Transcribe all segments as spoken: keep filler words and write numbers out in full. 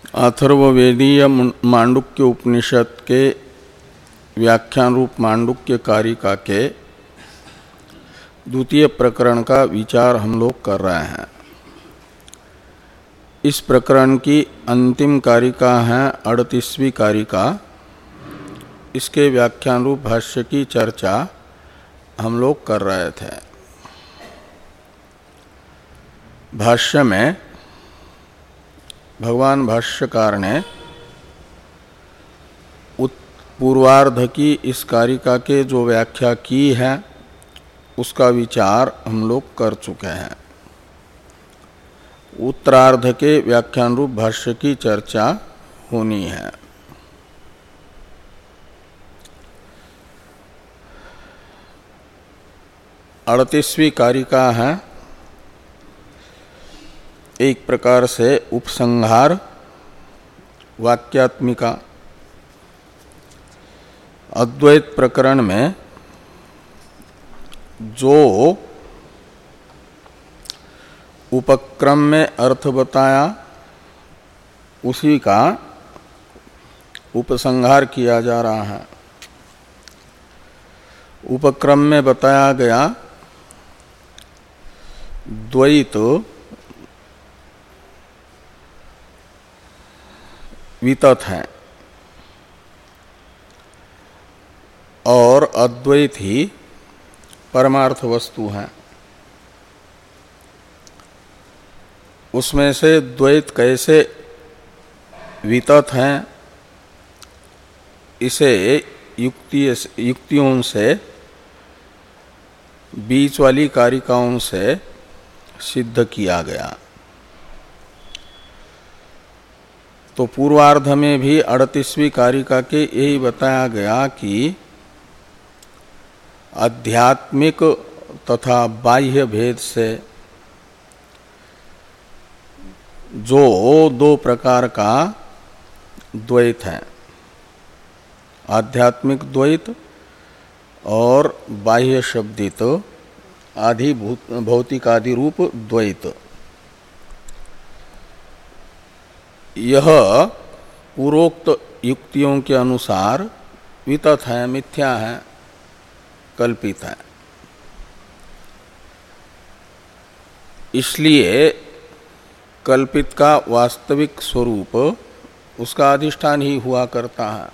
अथर्ववेदीय मांडुक्य उपनिषद के व्याख्यान रूप मांडुक्य कारिका के द्वितीय प्रकरण का विचार हम लोग कर रहे हैं। इस प्रकरण की अंतिम कारिका है अड़तीसवीं कारिका। इसके व्याख्यान रूप भाष्य की चर्चा हम लोग कर रहे थे। भाष्य में भगवान भाष्यकार ने पूर्वार्ध की इस कारिका के जो व्याख्या की है उसका विचार हम लोग कर चुके हैं। उत्तरार्ध के व्याख्यान रूप भाष्य की चर्चा होनी है। अड़तीसवीं कारिका है एक प्रकार से उपसंहार वाक्यात्मिका। अद्वैत प्रकरण में जो उपक्रम में अर्थ बताया उसी का उपसंहार किया जा रहा है। उपक्रम में बताया गया द्वैत वितत है और अद्वैत ही परमार्थ वस्तु है। उसमें से द्वैत कैसे वितत है इसे युक्ति युक्तियों से बीच वाली कारिकाओं से सिद्ध किया गया। तो पूर्वार्ध में भी अड़तीसवीं कारिका के यही बताया गया कि आध्यात्मिक तथा बाह्य भेद से जो दो प्रकार का द्वैत है, आध्यात्मिक द्वैत और बाह्य शब्दित आदि भौतिक आदि रूप द्वैत, यह पूर्वोक्त युक्तियों के अनुसार वितत है, मिथ्या है, कल्पित है। इसलिए कल्पित का वास्तविक स्वरूप उसका अधिष्ठान ही हुआ करता है।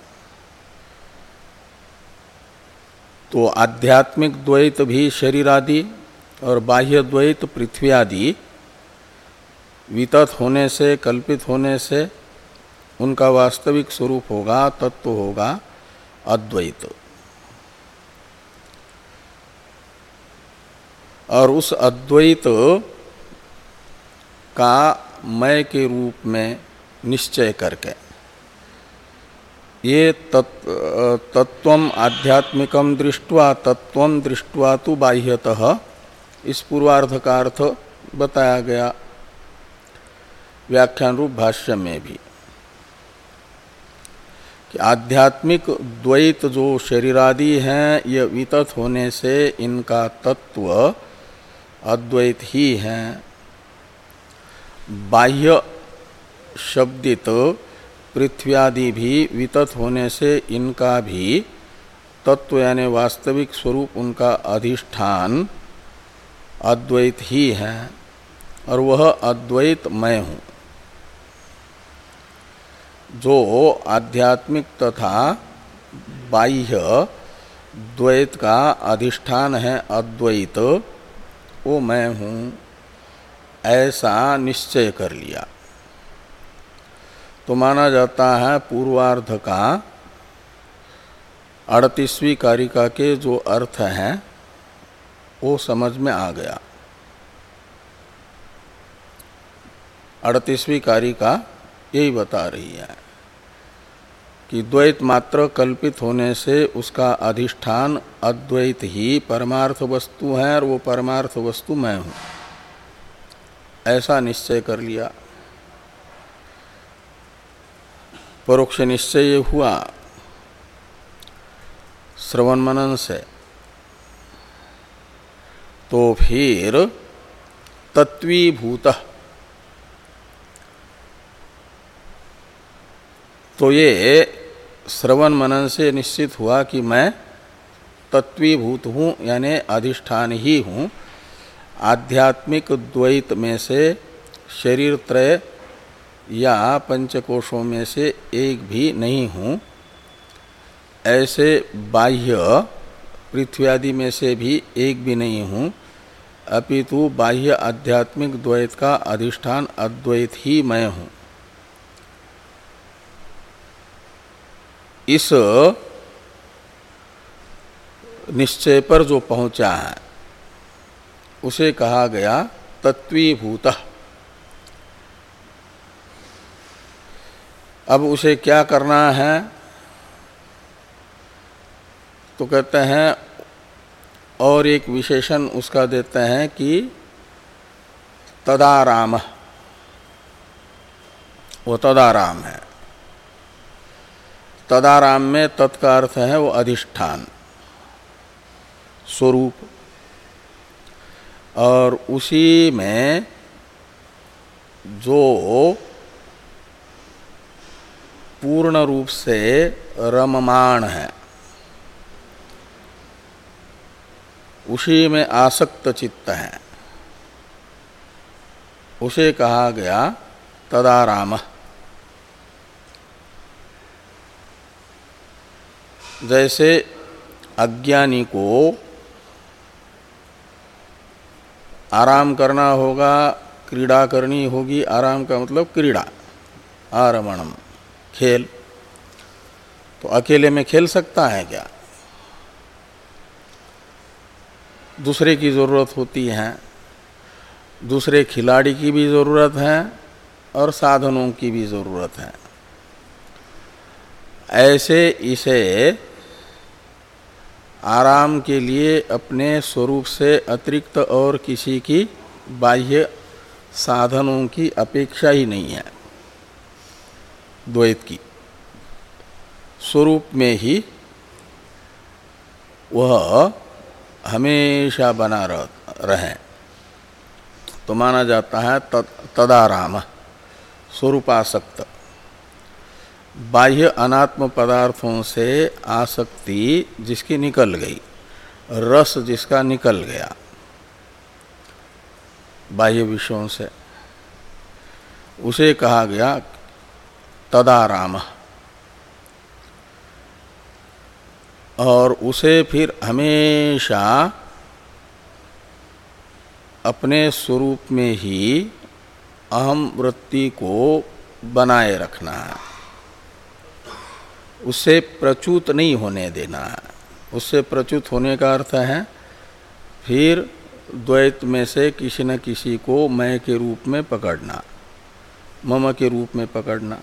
तो आध्यात्मिक द्वैत भी शरीर आदि और बाह्य द्वैत पृथ्वी आदि वितत होने से, कल्पित होने से उनका वास्तविक स्वरूप होगा, तत्व होगा अद्वैत। और उस अद्वैत का मय के रूप में निश्चय करके ये तत्वम आध्यात्मिकम दृष्ट्वा तत्वम दृष्ट्वा तु बाह्यतः, इस पूर्वार्ध का अर्थ बताया गया व्याख्यान रूप भाष्य में भी कि आध्यात्मिक द्वैत जो शरीरादि हैं ये वितत होने से इनका तत्व अद्वैत ही है। बाह्य शब्दित पृथ्वी आदि भी वितत होने से इनका भी तत्व यानी वास्तविक स्वरूप उनका अधिष्ठान अद्वैत ही है और वह अद्वैत मैं हूँ। जो आध्यात्मिक तथा बाह्य द्वैत का अधिष्ठान है अद्वैत, वो मैं हूँ, ऐसा निश्चय कर लिया तो माना जाता है पूर्वार्ध का अड़तीसवीं कारिका के जो अर्थ हैं वो समझ में आ गया। अड़तीसवीं कारिका यही बता रही है कि द्वैत मात्र कल्पित होने से उसका अधिष्ठान अद्वैत ही परमार्थ वस्तु है और वो परमार्थ वस्तु मैं हूँ, ऐसा निश्चय कर लिया। परोक्ष निश्चय हुआ श्रवण मनन से। तो फिर तत्वीभूत तो ये श्रवण मनन से निश्चित हुआ कि मैं तत्वीभूत हूँ, यानी अधिष्ठान ही हूँ। आध्यात्मिक द्वैत में से शरीर त्रय या पंचकोशों में से एक भी नहीं हूँ। ऐसे बाह्य पृथ्वी आदि में से भी एक भी नहीं हूँ, अपितु बाह्य आध्यात्मिक द्वैत का अधिष्ठान अद्वैत ही मैं हूँ। इस निश्चय पर जो पहुँचा है उसे कहा गया तत्वीभूत। अब उसे क्या करना है, तो कहते हैं और एक विशेषण उसका देते हैं कि तदाराम, वो तदाराम है। तदाराम में तत् का अर्थ है वो अधिष्ठान स्वरूप, और उसी में जो पूर्ण रूप से रममाण है, उसी में आसक्त चित्त है, उसे कहा गया तदाराम। जैसे अज्ञानी को आराम करना होगा, क्रीड़ा करनी होगी। आराम का मतलब क्रीड़ा, आरमणम खेल। तो अकेले में खेल सकता है क्या? दूसरे की ज़रूरत होती है, दूसरे खिलाड़ी की भी ज़रूरत है और साधनों की भी ज़रूरत है। ऐसे इसे आराम के लिए अपने स्वरूप से अतिरिक्त और किसी की बाह्य साधनों की अपेक्षा ही नहीं है। द्वैत की स्वरूप में ही वह हमेशा बना रहे, तो माना जाता है तदाराम, स्वरूपासक्त। बाह्य अनात्म पदार्थों से आसक्ति जिसकी निकल गई, रस जिसका निकल गया बाह्य विषयों से, उसे कहा गया तदाराम। और उसे फिर हमेशा अपने स्वरूप में ही अहम वृत्ति को बनाए रखना है, उससे प्रच्युत नहीं होने देना है। उससे प्रच्युत होने का अर्थ है फिर द्वैत में से किसी न किसी को मैं के रूप में पकड़ना, मम के रूप में पकड़ना।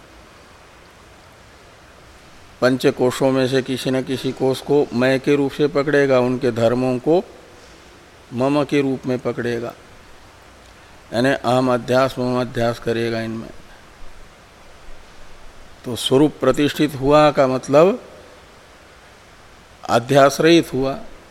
पंचकोशों में से किसी न किसी कोष को मैं के रूप से पकड़ेगा, उनके धर्मों को मम के रूप में पकड़ेगा, यानी अहम अध्यास मम अध्यास करेगा इनमें। तो स्वरूप प्रतिष्ठित हुआ का मतलब अध्यास रहित हुआ।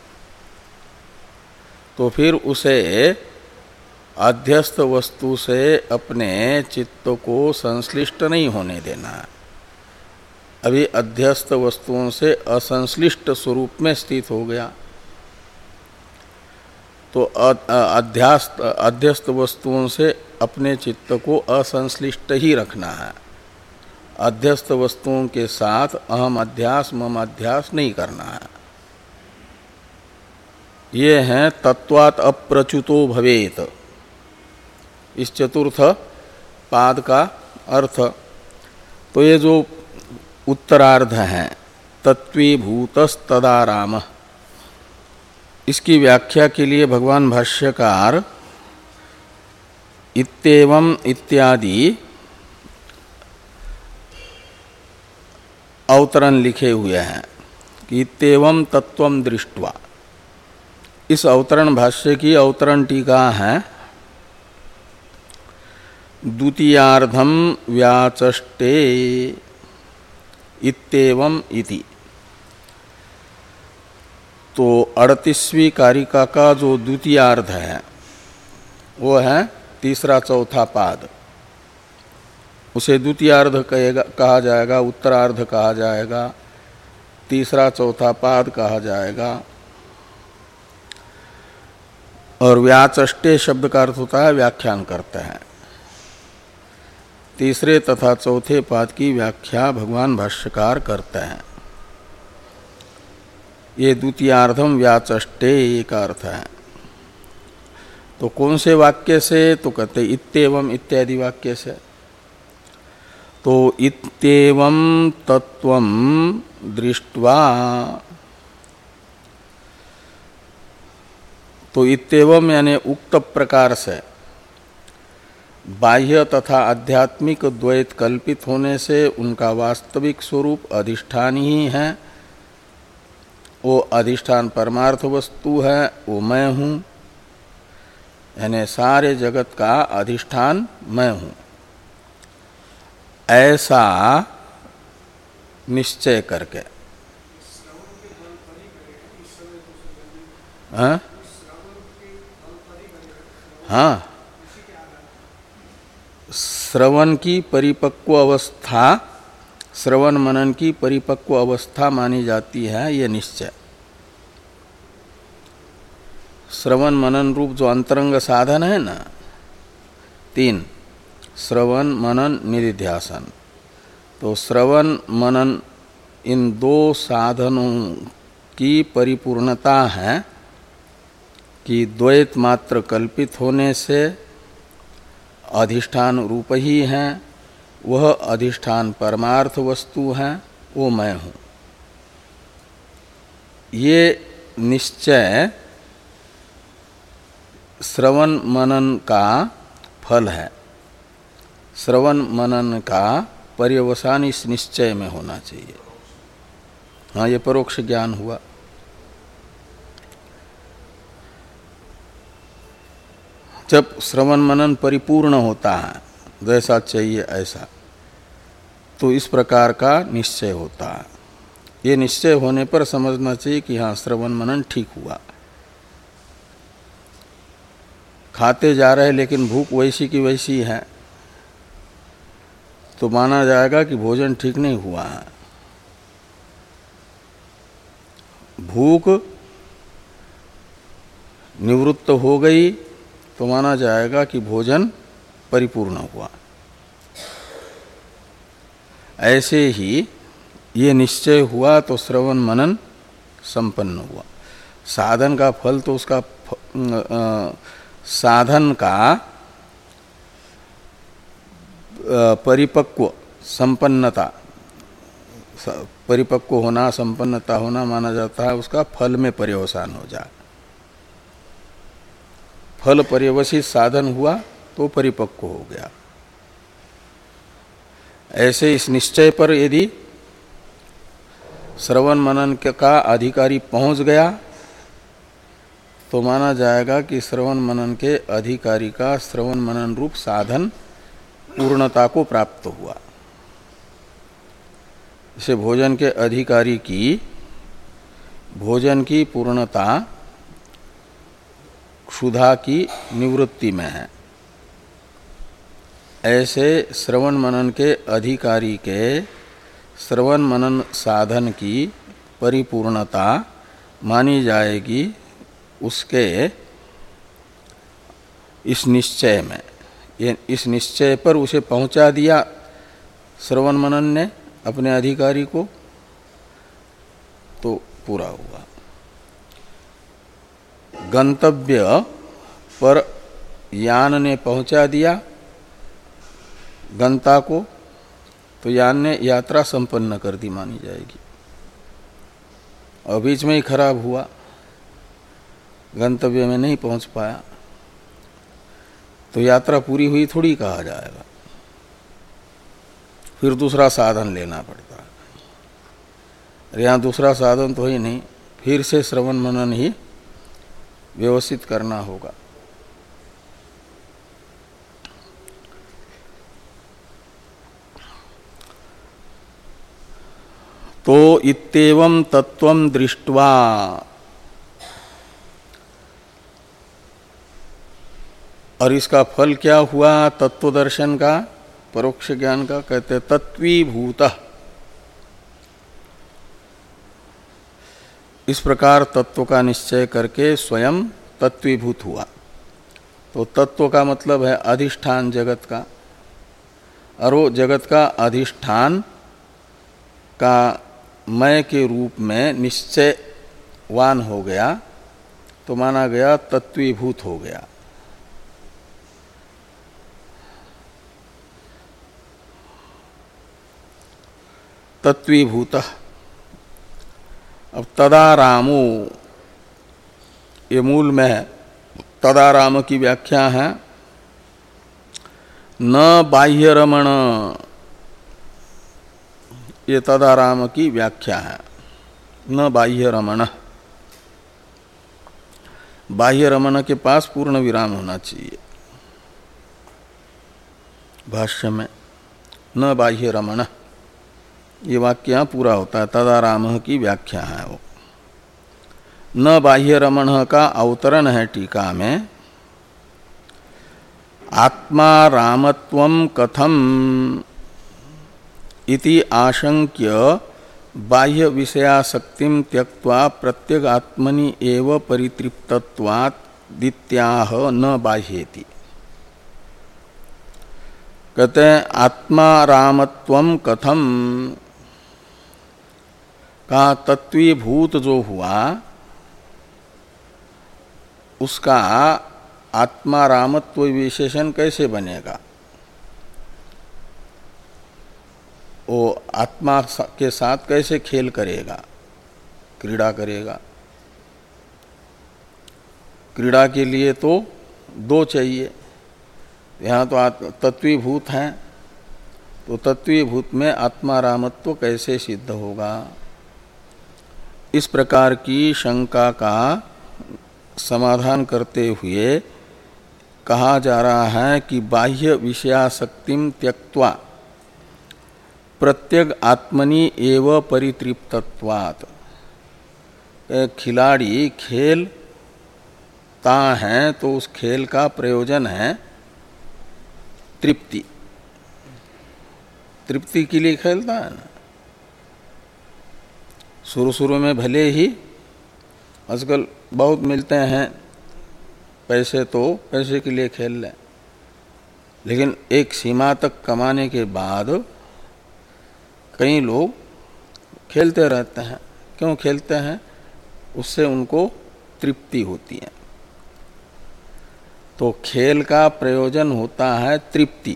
तो फिर उसे अध्यस्त वस्तु से अपने चित्त को संश्लिष्ट नहीं होने देना है। अभी अध्यस्त वस्तुओं से असंश्लिष्ट स्वरूप में स्थित हो गया, तो अध्यास्त अध्यस्त वस्तुओं से अपने चित्त को असंश्लिष्ट ही रखना है। अध्यस्त वस्तुओं के साथ अहम अध्यास मम अध्यास नहीं करना है। ये हैं तत्वात् अप्रच्युतो भवेत, इस चतुर्थ पाद का अर्थ। तो ये जो उत्तरार्ध है तत्वीभूतस्तदाराम, इसकी व्याख्या के लिए भगवान भाष्यकार इत्येवम् इत्यादि अवतरण लिखे हुए हैं कि इत्येवम् तत्वं दृष्ट्वा। इस अवतरण भाष्य की अवतरण टीका है द्वितीयार्धम व्याचष्टे इत्येवम् इति। तो अड़तीसवीं कारिका का जो द्वितीयार्ध है वो है तीसरा चौथा पाद। उसे द्वितीयार्ध कहेगा कहा जाएगा, उत्तरार्ध कहा जाएगा, तीसरा चौथा पाद कहा जाएगा। और व्याचष्टे शब्द का अर्थ होता है व्याख्यान करते हैं। तीसरे तथा चौथे पाद की व्याख्या भगवान भाष्यकार करते हैं। ये द्वितीयार्धम व्याचष्टे एक अर्थ है। तो कौन से वाक्य से? तो कहते इत्येवम इत्यादि वाक्य से। तो इत्येवम तत्वम दृष्ट्वा, तो इत्येवम यानी उक्त प्रकार से बाह्य तथा आध्यात्मिक द्वैत कल्पित होने से उनका वास्तविक स्वरूप अधिष्ठान ही है। वो अधिष्ठान परमार्थ वस्तु है, वो मैं हूँ, यानी सारे जगत का अधिष्ठान मैं हूँ, ऐसा निश्चय करके। हाँ हाँ, श्रवण की परिपक्व अवस्था, श्रवण मनन की परिपक्व अवस्था मानी जाती है ये निश्चय। श्रवण मनन रूप जो अंतरंग साधन है ना, तीन, श्रवण मनन निधिध्यासन, तो श्रवण मनन इन दो साधनों की परिपूर्णता है कि द्वैत मात्र कल्पित होने से अधिष्ठान रूप ही है, वह अधिष्ठान परमार्थ वस्तु है, वो मैं हूँ। ये निश्चय श्रवण मनन का फल है। श्रवण मनन का पर्यवसान इस निश्चय में होना चाहिए। हाँ, ये परोक्ष ज्ञान हुआ। जब श्रवण मनन परिपूर्ण होता है, जैसा चाहिए ऐसा, तो इस प्रकार का निश्चय होता है। ये निश्चय होने पर समझना चाहिए कि हाँ, श्रवण मनन ठीक हुआ। खाते जा रहे लेकिन भूख वैसी की वैसी है, तो माना जाएगा कि भोजन ठीक नहीं हुआ है। भूख निवृत्त हो गई तो माना जाएगा कि भोजन परिपूर्ण हुआ। ऐसे ही ये निश्चय हुआ तो श्रवण मनन संपन्न हुआ। साधन का फल तो उसका फ, साधन का परिपक्व संपन्नता, परिपक्व होना, संपन्नता होना माना जाता है उसका फल में पर्यवसान हो जाए। फल पर्यवसित साधन हुआ तो परिपक्व हो गया। ऐसे इस निश्चय पर यदि श्रवण मनन का अधिकारी पहुंच गया तो माना जाएगा कि श्रवण मनन के अधिकारी का श्रवण मनन रूप साधन पूर्णता को प्राप्त हुआ। जैसे भोजन के अधिकारी की भोजन की पूर्णता क्षुधा की निवृत्ति में है, ऐसे श्रवण मनन के अधिकारी के श्रवण मनन साधन की परिपूर्णता मानी जाएगी उसके इस निश्चय में। ये इस निश्चय पर उसे पहुंचा दिया श्रवण मनन ने अपने अधिकारी को, तो पूरा हुआ। गंतव्य पर यान ने पहुंचा दिया गंता को, तो यान ने यात्रा संपन्न कर दी मानी जाएगी। और बीच में ही खराब हुआ, गंतव्य में नहीं पहुंच पाया, तो यात्रा पूरी हुई थोड़ी कहा जाएगा। फिर दूसरा साधन लेना पड़ता है। अरे यहाँ दूसरा साधन तो ही नहीं, फिर से श्रवण मनन ही व्यवस्थित करना होगा। तो इत्येवं तत्वं दृष्ट्वा, और इसका फल क्या हुआ तत्व दर्शन का? परोक्ष ज्ञान का कहते हैं तत्वीभूत। इस प्रकार तत्व का निश्चय करके स्वयं तत्वीभूत हुआ। तो तत्व का मतलब है अधिष्ठान जगत का, और वो जगत का अधिष्ठान का मय के रूप में निश्चयवान हो गया, तो माना गया तत्वीभूत हो गया। तत्वीभूत। अब तदारामो, ये मूल में है, तदाराम की व्याख्या है न बाह्य रमण, ये तदाराम की व्याख्या है। न बाह्य रमण, बाह्य रमण के पास पूर्ण विराम होना चाहिए भाष्य में, न बाह्य रमण, ये वाक्य यहाँ पूरा होता है। तदाराम की व्याख्या है वो। न बाह्य रमण का अवतरण है टीका में, आत्मा रामत्वं कथम इति आशंक्य बाह्य विषयासक्तिं त्यक्त्वा प्रत्यग आत्मनि एव परितृप्तत्वात् दित्याह न बाह्येति। कहते हैं आत्मा रामत्वं कथम का तत्वीभूत जो हुआ उसका आत्मा रामत्व विशेषण कैसे बनेगा? वो आत्मा के साथ कैसे खेल करेगा, क्रीड़ा करेगा? क्रीड़ा के लिए तो दो चाहिए, यहाँ तो तत्वीभूत हैं, तो तत्वीभूत में आत्मा रामत्व कैसे सिद्ध होगा? इस प्रकार की शंका का समाधान करते हुए कहा जा रहा है कि बाह्य विषयासक्तिम त्यक्त्वा प्रत्यग आत्मनि एव परितृप्तत्वात्। खिलाड़ी खेलता है तो उस खेल का प्रयोजन है तृप्ति, तृप्ति के लिए खेलता है ना। शुरू शुरू में भले ही आजकल बहुत मिलते हैं पैसे, तो पैसे के लिए खेल लें, लेकिन एक सीमा तक कमाने के बाद कई लोग खेलते रहते हैं। क्यों खेलते हैं? उससे उनको तृप्ति होती है। तो खेल का प्रयोजन होता है तृप्ति।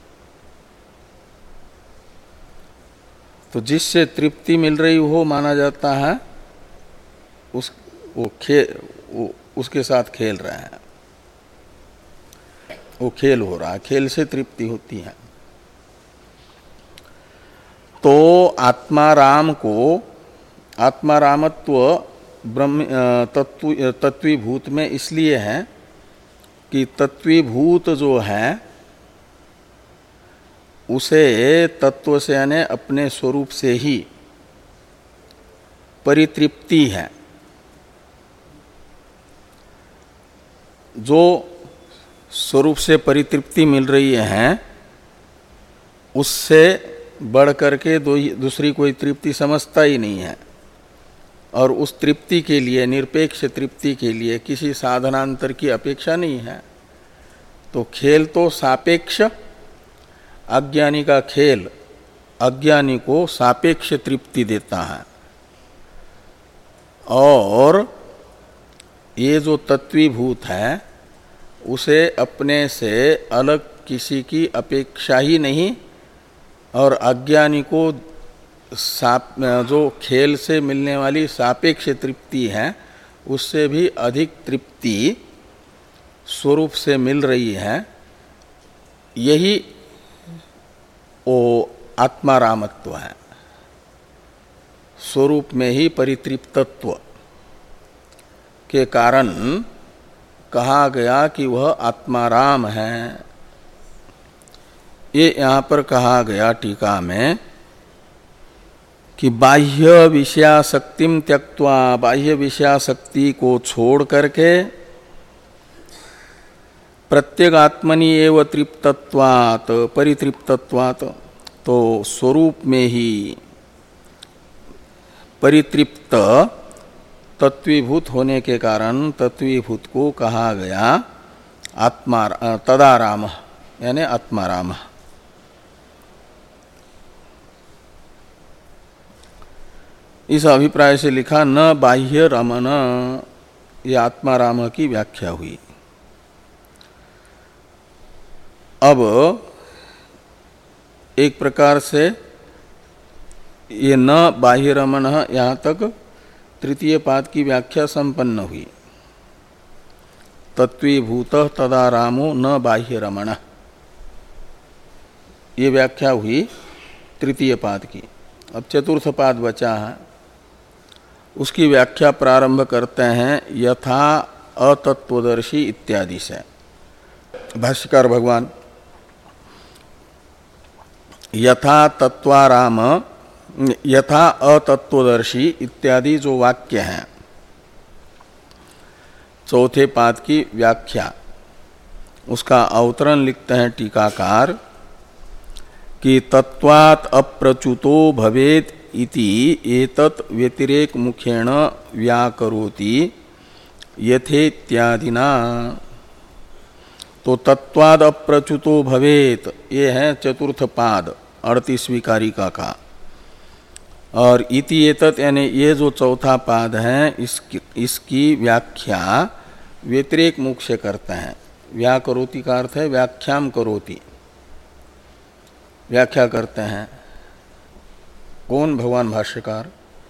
तो जिससे तृप्ति मिल रही हो माना जाता है उस वो खे वो उसके साथ खेल रहे हैं, वो खेल हो रहा है, खेल से तृप्ति होती है। तो आत्माराम को, आत्मारामत्व ब्रह्म तत्व तत्वीभूत में इसलिए है कि तत्वीभूत जो है उसे तत्व से यानी अपने स्वरूप से ही परितृप्ति है। जो स्वरूप से परितृप्ति मिल रही है उससे बढ़ करके दो दूसरी कोई तृप्ति समझता ही नहीं है, और उस तृप्ति के लिए, निरपेक्ष तृप्ति के लिए किसी साधनांतर की अपेक्षा नहीं है। तो खेल तो सापेक्ष, अज्ञानी का खेल अज्ञानी को सापेक्ष तृप्ति देता है, और ये जो तत्वीभूत है उसे अपने से अलग किसी की अपेक्षा ही नहीं, और अज्ञानी को साप जो खेल से मिलने वाली सापेक्ष तृप्ति है उससे भी अधिक तृप्ति स्वरूप से मिल रही है। यही वो आत्मारामत्व है, स्वरूप में ही परितृप्तत्व के कारण कहा गया कि वह आत्माराम है। ये यहाँ पर कहा गया टीका में कि बाह्य विषयासक्तिम त्यक्त्वा, बाह्य विषयासक्ति को छोड़ करके प्रत्यगात्मनि एव तृप्तत्वात् परितृप्तत्वात्, तो स्वरूप में ही परितृप्त तत्वीभूत होने के कारण तत्वीभूत को कहा गया आत्मा तदाराम, यानी आत्माराम। इस अभिप्राय से लिखा न बाह्य रमन, ये आत्माराम की व्याख्या हुई। अब एक प्रकार से ये न बाह्य रमन, यहाँ तक तृतीय पाद की व्याख्या संपन्न हुई। तत्वीभूत तदारामो न बाह्य रमण, ये व्याख्या हुई तृतीय पाद की। अब चतुर्थ पाद बचा है, उसकी व्याख्या प्रारंभ करते हैं यथा अतत्वदर्शी इत्यादि से। भाष्यकार भगवान यथा तत्वाराम, यथा अतत्वदर्शी इत्यादि जो वाक्य हैं, चौथे पाद की व्याख्या, उसका अवतरण लिखते हैं टीकाकार कि तत्वात् अप्रच्युतो भवेत् इति एतत् व्यतिरेक मुखेण व्याकरोति यथेत्यादिना। तो तत्वाद अप्रच्युतो भवेत्, ये है चतुर्थ पाद अड़तीसवीं कारिका का। और इति एतत् यानी ये जो चौथा पाद है, इसकी, इसकी व्याख्या व्यतिरेक मुख से करते हैं। व्याकरोति का अर्थ है व्याख्याम करोति, व्याख्या करते हैं। कौन? भगवान भाष्यकार।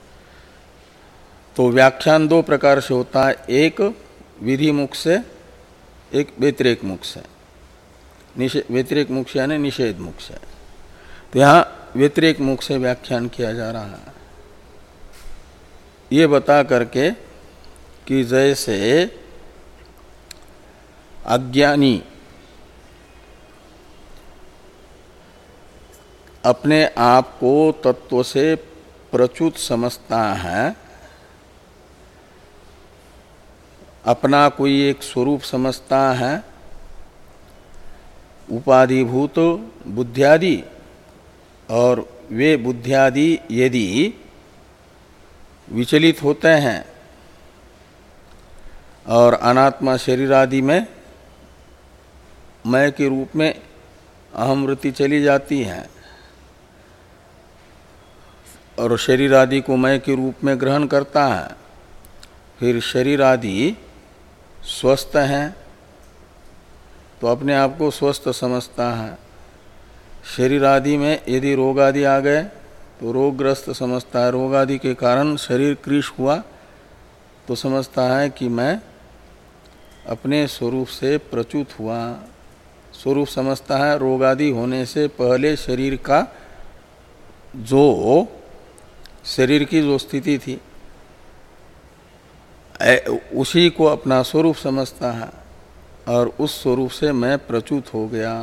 तो व्याख्यान दो प्रकार से होता है, एक विधि मुख से, एक व्यतिरेक मुख से। व्यतिरेक मुख से यानी निषेध मुख से। तो यहाँ व्यतिरेक मुख से व्याख्यान किया जा रहा है, ये बता करके कि जैसे अज्ञानी अपने आप को तत्व से प्रच्युत समझता है, अपना कोई एक स्वरूप समझता है, उपाधिभूत बुद्ध्यादि, और वे बुद्ध्यादि यदि विचलित होते हैं और अनात्मा शरीर आदि में मैं के रूप में अहम वृत्ति चली जाती है और शरीर आदि को मैं के रूप में ग्रहण करता है, फिर शरीर आदि स्वस्थ हैं तो अपने आप को स्वस्थ समझता है। शरीर आदि में यदि रोग आदि आ गए तो रोगग्रस्त समझता है, रोग आदि के कारण शरीर कृश हुआ तो समझता है कि मैं अपने स्वरूप से प्रच्युत हुआ। स्वरूप समझता है रोग आदि होने से पहले शरीर का जो शरीर की जो स्थिति थी उसी को अपना स्वरूप समझता है और उस स्वरूप से मैं प्रच्युत हो गया,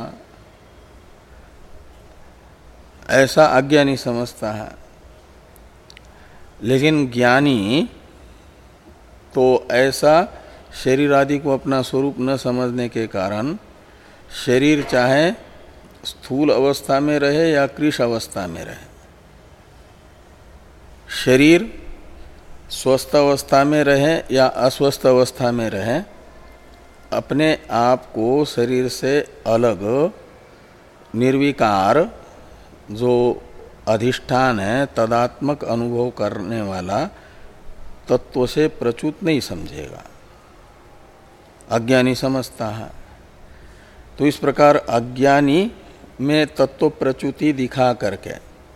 ऐसा अज्ञानी समझता है। लेकिन ज्ञानी तो ऐसा शरीर आदि को अपना स्वरूप न समझने के कारण शरीर चाहे स्थूल अवस्था में रहे या कृश अवस्था में रहे, शरीर स्वस्थ अवस्था में रहे या अस्वस्थ अवस्था में रहे, अपने आप को शरीर से अलग निर्विकार जो अधिष्ठान है, तदात्मक अनुभव करने वाला तत्व से प्रच्युत नहीं समझेगा, अज्ञानी समझता है। तो इस प्रकार अज्ञानी में तत्व प्रच्युति दिखा करके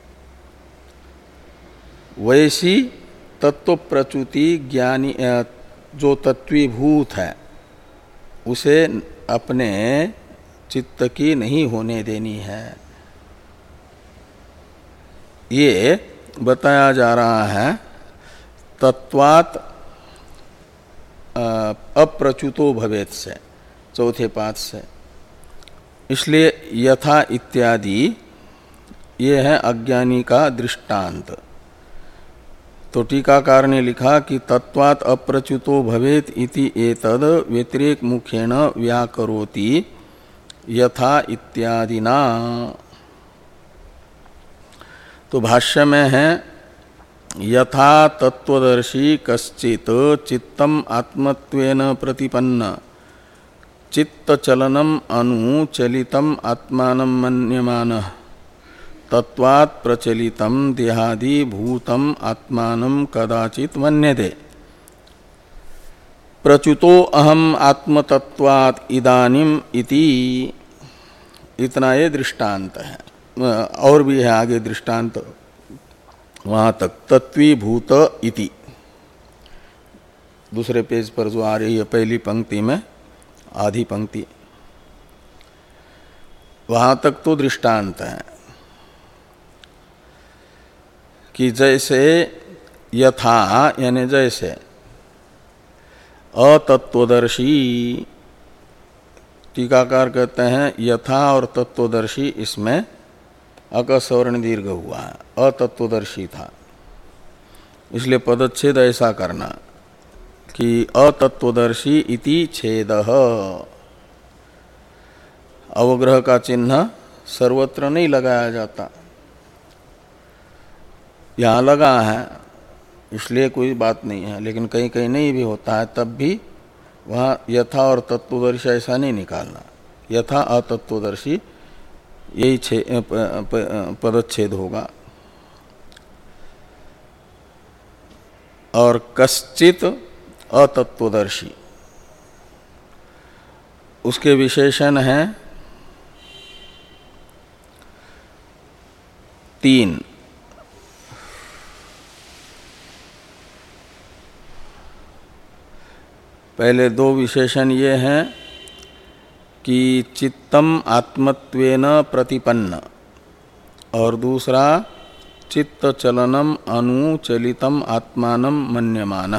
वैसी तत्व प्रच्युति ज्ञानी जो तत्वीभूत है उसे अपने चित्त की नहीं होने देनी है, ये बताया जा रहा है तत्वात् अप्रच्युतो भवेत् से, चौथे पाद से। इसलिए यथा इत्यादि ये है अज्ञानी का दृष्टांत। तो टीकाकार ने लिखा कि तत्वात् अप्रच्युतो भवेत इति एतद व्यतिरेक मुखेन व्याकरोति यथा इत्यादिना। तो भाष्य में है यथा तत्वदर्शी कश्चित चित्तम आत्मत्वेन प्रतिपन्न चित्तचलनम अनु चलितम आत्मानं मन्यमानः तत्वात् प्रचलितम देहादि भूतम आत्मानं कदाचित मन्यते प्रच्युतो अहम आत्मतत्वात् इदानीम इति। इतना ये दृष्टांत है, और भी है आगे दृष्टांत वहां तक। तत्वीभूत इति दूसरे पेज पर जो आ रही है पहली पंक्ति में आधी पंक्ति, वहां तक तो दृष्टांत है कि जैसे यथा यानी जैसे अतत्वदर्शी, टीकाकार कहते हैं यथा और तत्वदर्शी इसमें अकसवर्ण दीर्घ हुआ है, अतत्वदर्शी था, इसलिए पदच्छेद ऐसा करना कि अतत्वदर्शी इति छेदः। अवग्रह का चिन्ह सर्वत्र नहीं लगाया जाता, यहाँ लगा है इसलिए कोई बात नहीं है, लेकिन कहीं कहीं नहीं भी होता है तब भी वहाँ यथा और तत्वदर्शी ऐसा नहीं निकालना, यथा अतत्वदर्शी यही पदच्छेद होगा। और कश्चित अतत्वदर्शी उसके विशेषण हैं तीन। पहले दो विशेषण ये हैं कि चित्तम आत्मत्वेन प्रतिपन्न, और दूसरा चित्त चलनम अनुचलितम आत्मानं मन्यमानः।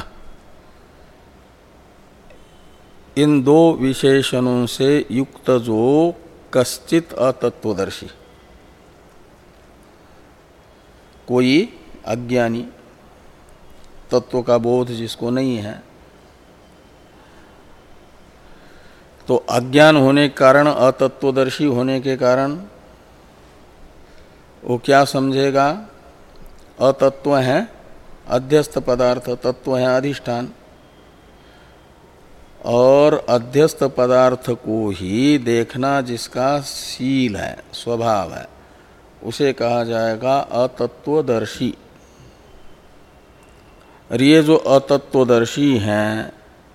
इन दो विशेषणों से युक्त जो कश्चित अतत्वदर्शी, कोई अज्ञानी, तत्व का बोध जिसको नहीं है, तो अज्ञान होने के कारण, अतत्वदर्शी होने के कारण वो क्या समझेगा? अतत्व है अध्यस्त पदार्थ, तत्व है अधिष्ठान, और अध्यस्त पदार्थ को ही देखना जिसका शील है, स्वभाव है, उसे कहा जाएगा अतत्वदर्शी। और ये जो अतत्वदर्शी हैं,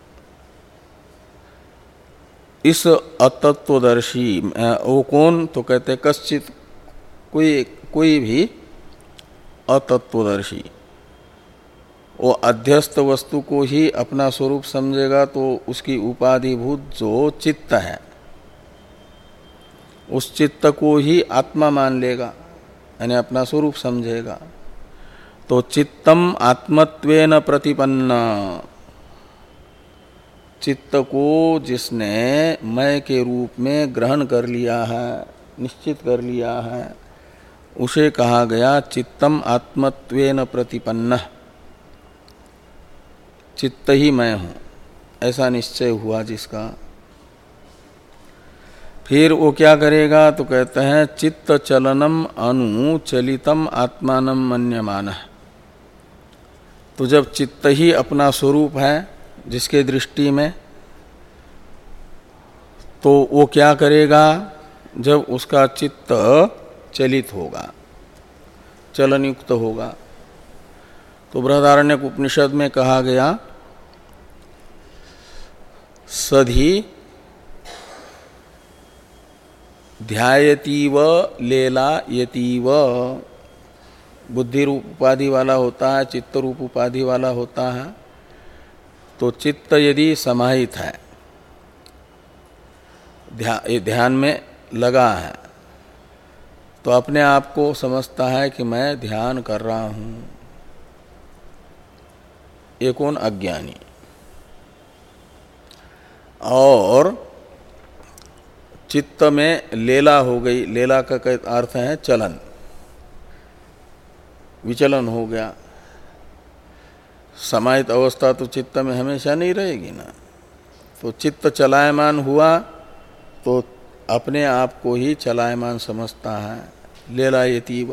इस अतत्वदर्शी वो कौन? तो कहते कश्चित, कोई कोई भी अतत्वदर्शी वो अध्यस्त वस्तु को ही अपना स्वरूप समझेगा, तो उसकी उपाधिभूत जो चित्त है उस चित्त को ही आत्मा मान लेगा, यानी अपना स्वरूप समझेगा। तो चित्तम आत्मत्वेन प्रतिपन्न, चित्त को जिसने मैं के रूप में ग्रहण कर लिया है, निश्चित कर लिया है, उसे कहा गया चित्तम आत्मत्वेन प्रतिपन्न, चित्त ही मैं हूँ, ऐसा निश्चय हुआ जिसका। फिर वो क्या करेगा? तो कहते हैं चित्त चलनम अनु चलितम आत्मानं मन्यमानः। तो जब चित्त ही अपना स्वरूप है जिसके दृष्टि में, तो वो क्या करेगा? जब उसका चित्त चलित होगा, चलन युक्त होगा, तो बृहदारण्यक उपनिषद में कहा गया सधि ध्यायतीव लेलायतीव। बुद्धि रूप उपाधि वाला होता है, चित्त रूप उपाधि वाला होता है। तो चित्त यदि समाहित है, ध्या, ध्यान में लगा है, तो अपने आप को समझता है कि मैं ध्यान कर रहा हूँ। ये कौन? अज्ञानी। और चित्त में लेला हो गई, लेला का अर्थ है चलन, विचलन हो गया। समाहित अवस्था तो चित्त में हमेशा नहीं रहेगी ना। तो चित्त चलायमान हुआ तो अपने आप को ही चलायमान समझता है, लेलायतीव,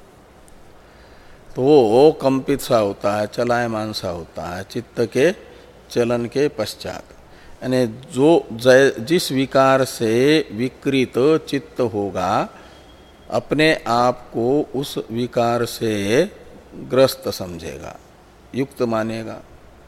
तो वो कंपित सा होता है, चलायमान सा होता है चित्त के चलन के पश्चात। यानी जो जिस विकार से विकृत चित्त होगा अपने आप को उस विकार से ग्रस्त समझेगा, युक्त मानेगा,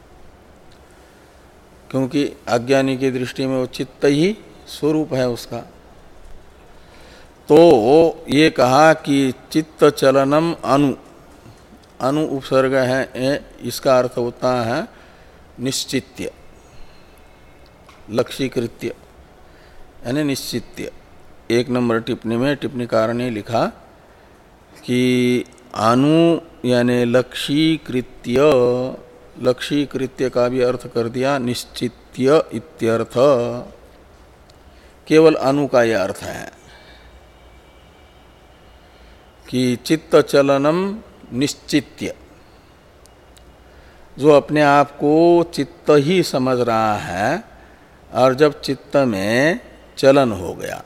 क्योंकि अज्ञानी की दृष्टि में वो चित्त ही स्वरूप है उसका। तो ये कहा कि चित्त चलनम अनु, अनु उपसर्ग है, इसका अर्थ होता है निश्चित्य, लक्षीकृत्य यानी निश्चित्य। एक नंबर टिप्पणी में टिप्पणीकार ने लिखा कि अनु यानी लक्षीकृत्य, लक्षीकृत्य का भी अर्थ कर दिया निश्चित्य इत्यर्थ। केवल अनु का यह अर्थ है कि चित्त चलनम निश्चित्य, जो अपने आप को चित्त ही समझ रहा है और जब चित्त में चलन हो गया,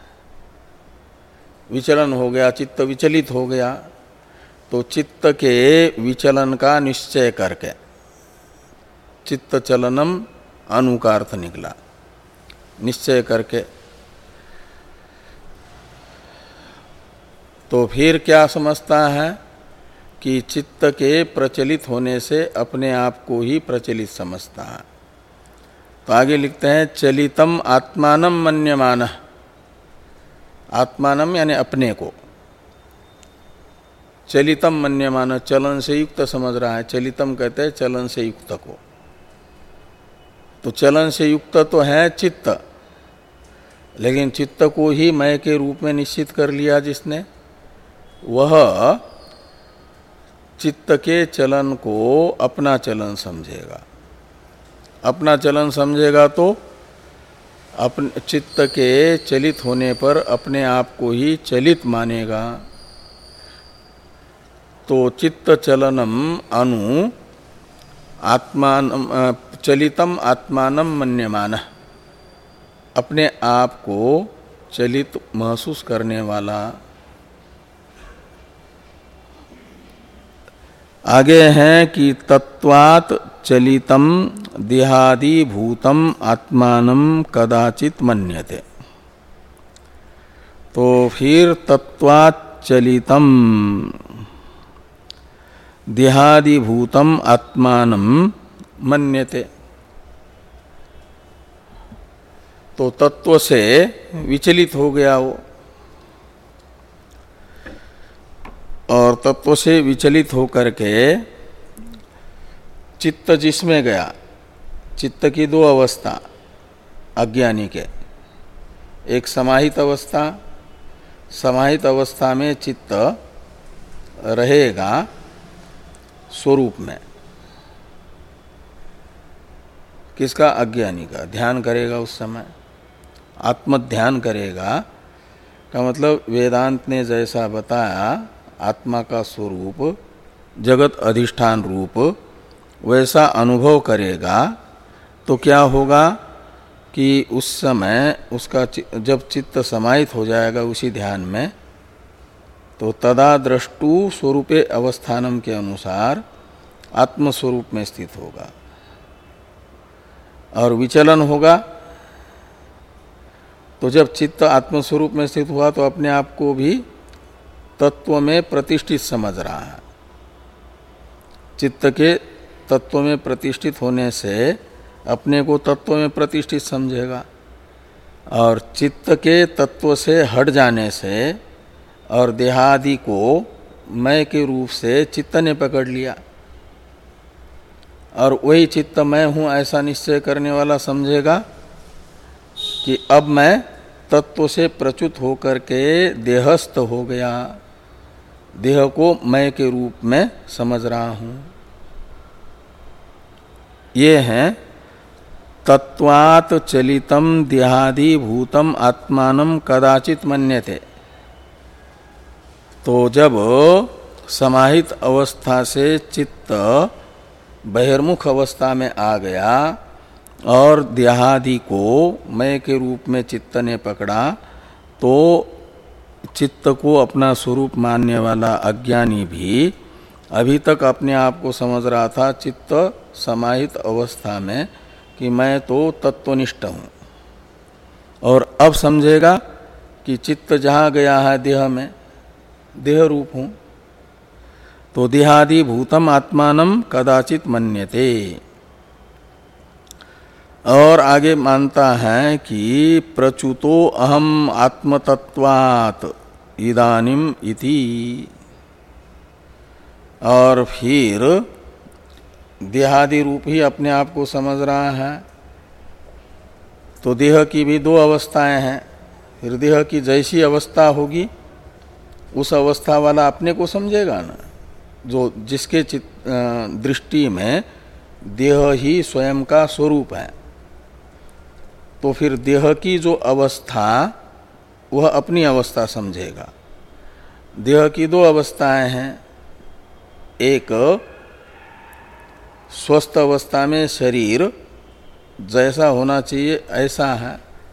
विचलन हो गया, चित्त विचलित हो गया, तो चित्त के विचलन का निश्चय करके चित्त चलनम अनु का अर्थ निकला, निश्चय करके। तो फिर क्या समझता है कि चित्त के प्रचलित होने से अपने आप को ही प्रचलित समझता है। तो आगे लिखते हैं चलितम आत्मानम मन्यमान, आत्मानम यानी अपने को, चलितम मन्यमान चलन से युक्त समझ रहा है। चलितम कहते हैं चलन से युक्त को। तो चलन से युक्त तो है चित्त, लेकिन चित्त को ही मैं के रूप में निश्चित कर लिया जिसने, वह चित्त के चलन को अपना चलन समझेगा। अपना चलन समझेगा तो अपने चित्त के चलित होने पर अपने आप को ही चलित मानेगा। तो चित्त चलनम अनु आत्मान चलितम आत्मानम मन्यमान, अपने आप को चलित महसूस करने वाला। आगे हैं कि तत्वात् चलितम देहादि भूतम आत्मानम कदाचित मन्यते। तो फिर तत्वात् चलितम देहादि भूतम आत्मानम मन्यते, तो तत्व से विचलित हो गया वो, और तत्व से विचलित होकर के चित्त जिसमें गया, चित्त की दो अवस्था अज्ञानी के, एक समाहित अवस्था, समाहित अवस्था में चित्त रहेगा स्वरूप में, किसका? अज्ञानी का। ध्यान करेगा उस समय, आत्मध्यान करेगा का मतलब वेदांत ने जैसा बताया आत्मा का स्वरूप जगत अधिष्ठान रूप, वैसा अनुभव करेगा। तो क्या होगा कि उस समय उसका जब चित्त समाहित हो जाएगा उसी ध्यान में, तो तदा द्रष्टु स्वरूपे अवस्थानम के अनुसार आत्मस्वरूप में स्थित होगा और विचलन होगा। तो जब चित्त आत्मस्वरूप में स्थित हुआ तो अपने आप को भी तत्व में प्रतिष्ठित समझ रहा है। चित्त के तत्व में प्रतिष्ठित होने से अपने को तत्व में प्रतिष्ठित समझेगा, और चित्त के तत्व से हट जाने से और देहादि को मैं के रूप से चित्त ने पकड़ लिया, और वही चित्त मैं हूँ ऐसा निश्चय करने वाला समझेगा कि अब मैं तत्व से प्रच्युत होकर के देहस्थ हो गया, देह को मैं के रूप में समझ रहा हूँ। ये हैं तत्वात् चलितम देहादि भूतम आत्मानम कदाचित मन्यते। तो जब समाहित अवस्था से चित्त बहिर्मुख अवस्था में आ गया और देहादि को मैं के रूप में चित्त ने पकड़ा, तो चित्त को अपना स्वरूप मानने वाला अज्ञानी भी अभी तक अपने आप को समझ रहा था चित्त समाहित अवस्था में कि मैं तो तत्वनिष्ठ हूँ, और अब समझेगा कि चित्त जहाँ गया है देह में, देह रूप हूँ, तो देहादि भूतम आत्मानम कदाचित मन्यते। और आगे मानता है कि प्रच्युतो अहम आत्मतत्वात् इदानिम इति। और फिर देहादि रूप ही अपने आप को समझ रहा है, तो देह की भी दो अवस्थाएं हैं। फिर देह की जैसी अवस्था होगी उस अवस्था वाला अपने को समझेगा ना, जो जिसके दृष्टि में देह ही स्वयं का स्वरूप है। तो फिर देह की जो अवस्था वह अपनी अवस्था समझेगा। देह की दो अवस्थाएं हैं, एक स्वस्थ अवस्था में शरीर जैसा होना चाहिए ऐसा है,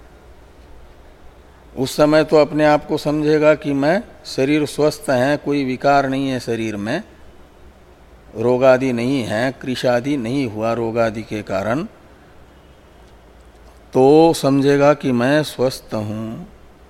उस समय तो अपने आप को समझेगा कि मैं शरीर स्वस्थ है, कोई विकार नहीं है शरीर में, रोगादि नहीं है, कृशादि नहीं हुआ रोगादि के कारण, तो समझेगा कि मैं स्वस्थ हूँ।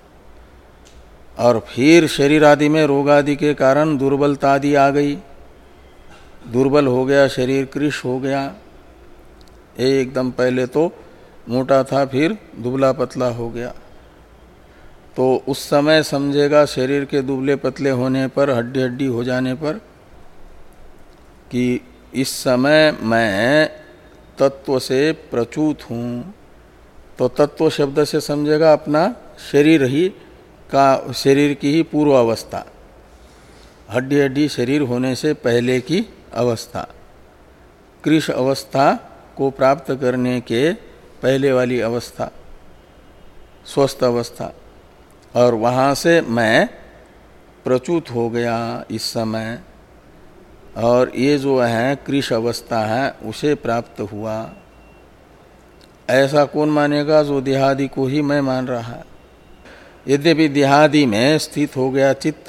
और फिर शरीर आदि में रोगादि के कारण दुर्बलता आदि आ गई, दुर्बल हो गया शरीर, कृश हो गया, एकदम पहले तो मोटा था फिर दुबला पतला हो गया, तो उस समय समझेगा शरीर के दुबले पतले होने पर, हड्डी हड्डी हो जाने पर, कि इस समय मैं तत्व से प्रच्युत हूँ। तो तत्व शब्द से समझेगा अपना शरीर ही का, शरीर की ही पूर्व अवस्था, हड्डी हड्डी शरीर होने से पहले की अवस्था, कृश अवस्था को प्राप्त करने के पहले वाली अवस्था, स्वस्थ अवस्था, और वहाँ से मैं प्रच्युत हो गया इस समय, और ये जो है कृश अवस्था है उसे प्राप्त हुआ। ऐसा कौन मानेगा? जो देहादि को ही मैं मान रहा है। यद्यपि देहादि में स्थित हो गया चित्त,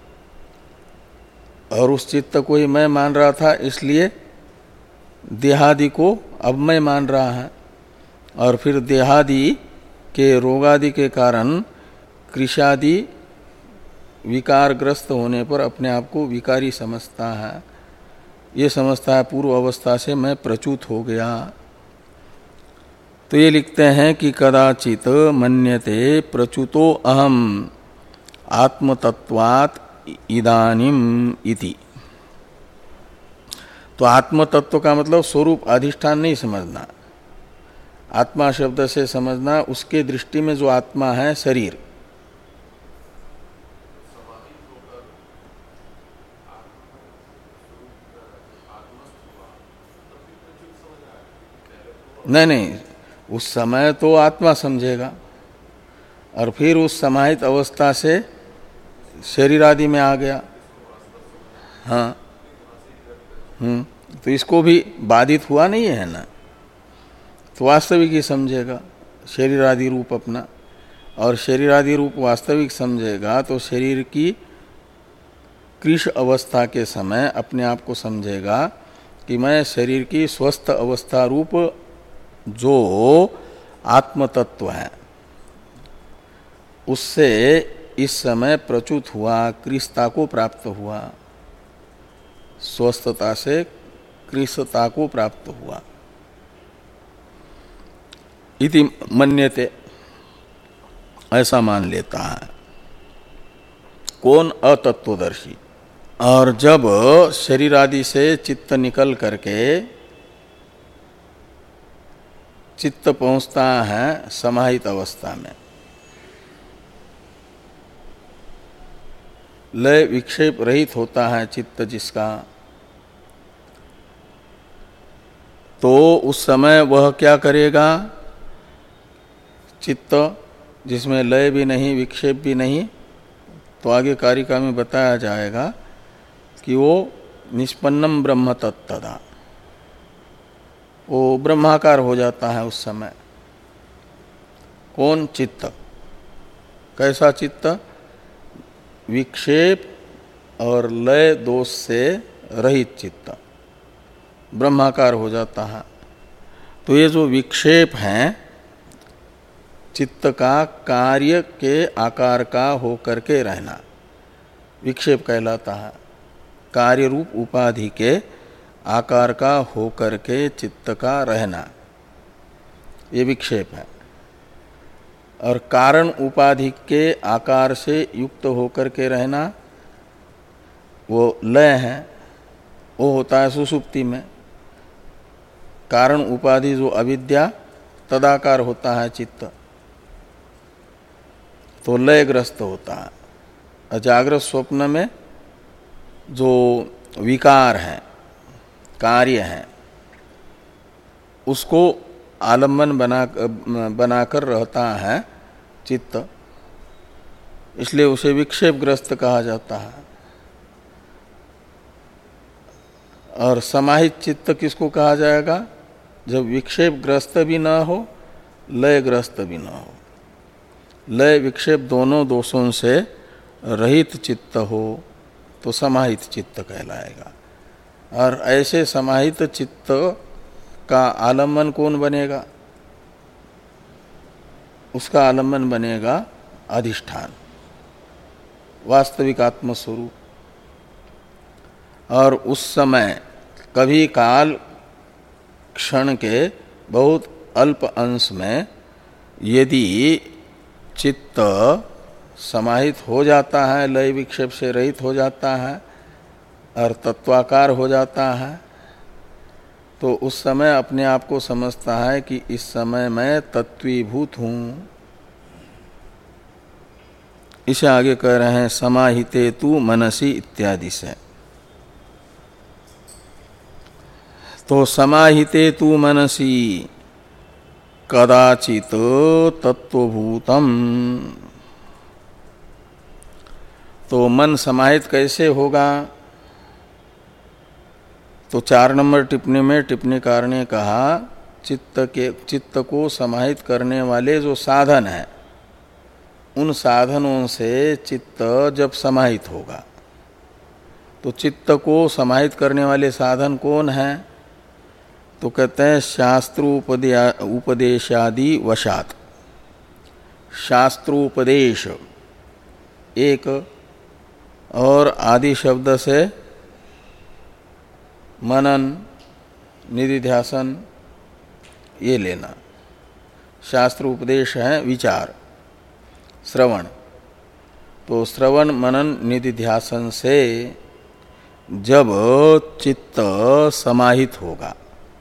और उस चित्त को ही मैं मान रहा था, इसलिए देहादि को अब मैं मान रहा है, और फिर देहादि के रोगादि के कारण कृशादि विकारग्रस्त होने पर अपने आप को विकारी समझता है। ये समझता है पूर्व अवस्था से मैं प्रच्युत हो गया। तो ये लिखते हैं कि कदाचित मन्यते प्रच्युतो अहम आत्मतत्वात् इदानीम इति। तो आत्मतत्व का मतलब स्वरूप अधिष्ठान नहीं समझना, आत्मा शब्द से समझना उसके दृष्टि में जो आत्मा है शरीर। नहीं नहीं, उस समय तो आत्मा समझेगा, और फिर उस समाहित अवस्था से शरीर आदि में आ गया। हाँ, हम्म, तो इसको भी बाधित हुआ नहीं है ना, तो वास्तविक ही समझेगा शरीर आदि रूप अपना, और शरीर आदि रूप वास्तविक समझेगा तो शरीर की कृश अवस्था के समय अपने आप को समझेगा कि मैं शरीर की स्वस्थ अवस्था रूप जो आत्मतत्व है उससे इस समय प्रच्युत हुआ, कृशता को प्राप्त हुआ, स्वस्थता से कृशता को प्राप्त हुआ। इति मन्यते, ऐसा मान लेता है कौन? अतत्वदर्शी। और जब शरीर आदि से चित्त निकल करके चित्त पहुंचता है समाहित अवस्था में, लय विक्षेप रहित होता है चित्त जिसका, तो उस समय वह क्या करेगा? चित्त जिसमें लय भी नहीं विक्षेप भी नहीं, तो आगे कारिका में बताया जाएगा कि वो निष्पन्नम ब्रह्म तत्तदा, वो ब्रह्माकार हो जाता है उस समय। कौन? चित्त। कैसा चित्त? विक्षेप और लय दोष से रहित चित्त ब्रह्माकार हो जाता है। तो ये जो विक्षेप हैं चित्त का कार्य के आकार का होकर के रहना विक्षेप कहलाता है। कार्य रूप उपाधि के आकार का होकर के चित्त का रहना ये विक्षेप है। और कारण उपाधि के आकार से युक्त होकर के रहना वो लय है। वो होता है सुषुप्ति में। कारण उपाधि जो अविद्या तदाकार होता है चित्त, तो लयग्रस्त होता है। अजागृत स्वप्न में जो विकार है कार्य है उसको आलम्बन बना बनाकर रहता है चित्त, इसलिए उसे विक्षेपग्रस्त कहा जाता है। और समाहित चित्त किसको कहा जाएगा? जब विक्षेपग्रस्त भी न हो लयग्रस्त भी न हो, लय विक्षेप दोनों दोषों से रहित चित्त हो तो समाहित चित्त कहलाएगा। और ऐसे समाहित चित्त का आलम्बन कौन बनेगा? उसका आलम्बन बनेगा अधिष्ठान, वास्तविक आत्मस्वरूप। और उस समय कभी काल क्षण के बहुत अल्प अंश में यदि चित्त समाहित हो जाता है, लय विक्षेप से रहित हो जाता है और तत्वाकार हो जाता है, तो उस समय अपने आप को समझता है कि इस समय मैं तत्वीभूत हूँ। इसे आगे कह रहे हैं समाहिते तु मनसी इत्यादि से। तो समाहिते तु मनसी कदाचित तत्वभूतम। तो मन समाहित कैसे होगा? तो चार नंबर टिप्पणी में टिप्पणीकार ने कहा चित्त के चित्त को समाहित करने वाले जो साधन हैं उन साधनों से चित्त जब समाहित होगा, तो चित्त को समाहित करने वाले साधन कौन हैं? तो कहते हैं शास्त्रोपदेशादि वशात। शास्त्रोपदेश एक और आदि शब्द से मनन निधिध्यासन ये लेना। शास्त्र उपदेश है विचार श्रवण, तो श्रवण मनन निधिध्यासन से जब चित्त समाहित होगा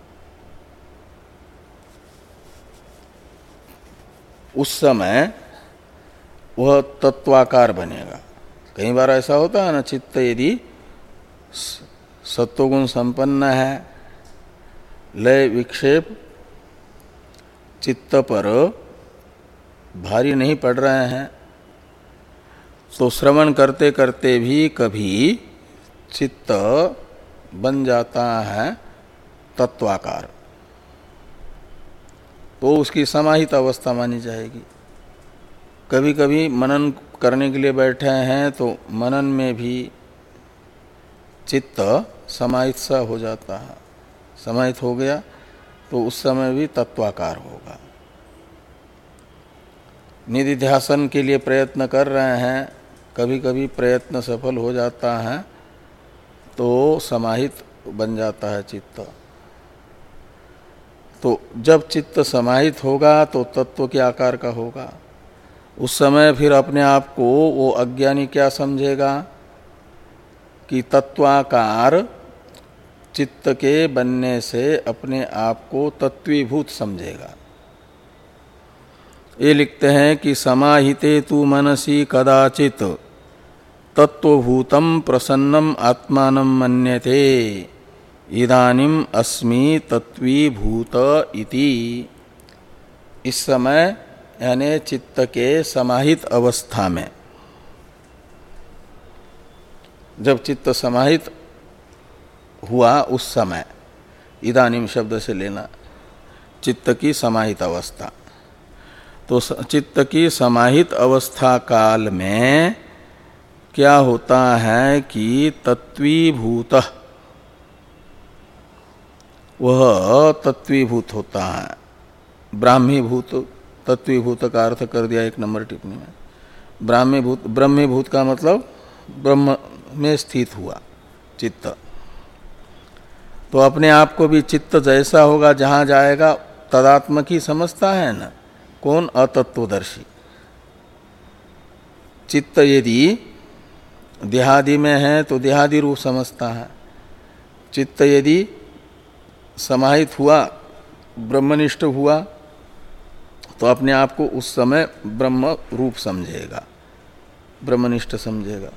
उस समय वह तत्वाकार बनेगा। कई बार ऐसा होता है ना, चित्त यदि सत्वगुण संपन्न है, लय विक्षेप चित्त पर भारी नहीं पड़ रहे हैं, तो श्रवण करते करते भी कभी चित्त बन जाता है तत्वाकार, तो उसकी समाहित अवस्था मानी जाएगी। कभी कभी मनन करने के लिए बैठे हैं तो मनन में भी चित्त समाहित सा हो जाता है, समाहित हो गया तो उस समय भी तत्वाकार होगा। निधिध्यासन के लिए प्रयत्न कर रहे हैं, कभी कभी प्रयत्न सफल हो जाता है तो समाहित बन जाता है चित्त। तो जब चित्त समाहित होगा तो तत्व के आकार का होगा। उस समय फिर अपने आप को वो अज्ञानी क्या समझेगा कि तत्वाकार चित्त के बनने से अपने आप को तत्वीभूत समझेगा। ये लिखते हैं कि समाहिते तु मनसि कदाचित तत्वभूतम प्रसन्नम आत्मानं मन्यते इदानीम अस्मि तत्वीभूत इति। इस समय यानी चित्त के समाहित अवस्था में, जब चित्त समाहित हुआ उस समय इदानीम शब्द से लेना, चित्त की समाहित अवस्था। तो चित्त की समाहित अवस्था काल में क्या होता है कि तत्वीभूत, वह तत्वीभूत होता है। ब्राह्मीभूत, तत्वीभूत का अर्थ कर दिया एक नंबर टिप्पणी में। ब्राह्मीभूत, ब्रह्मीभूत का मतलब ब्रह्म में स्थित हुआ चित्त। तो अपने आप को भी चित्त जैसा होगा जहां जाएगा तदात्मक ही समझता है ना। कौन? अतत्वदर्शी। चित्त यदि देहादि में है तो देहादि रूप समझता है। चित्त यदि समाहित हुआ, ब्रह्मनिष्ठ हुआ, तो अपने आप को उस समय ब्रह्म रूप समझेगा, ब्रह्मनिष्ठ समझेगा।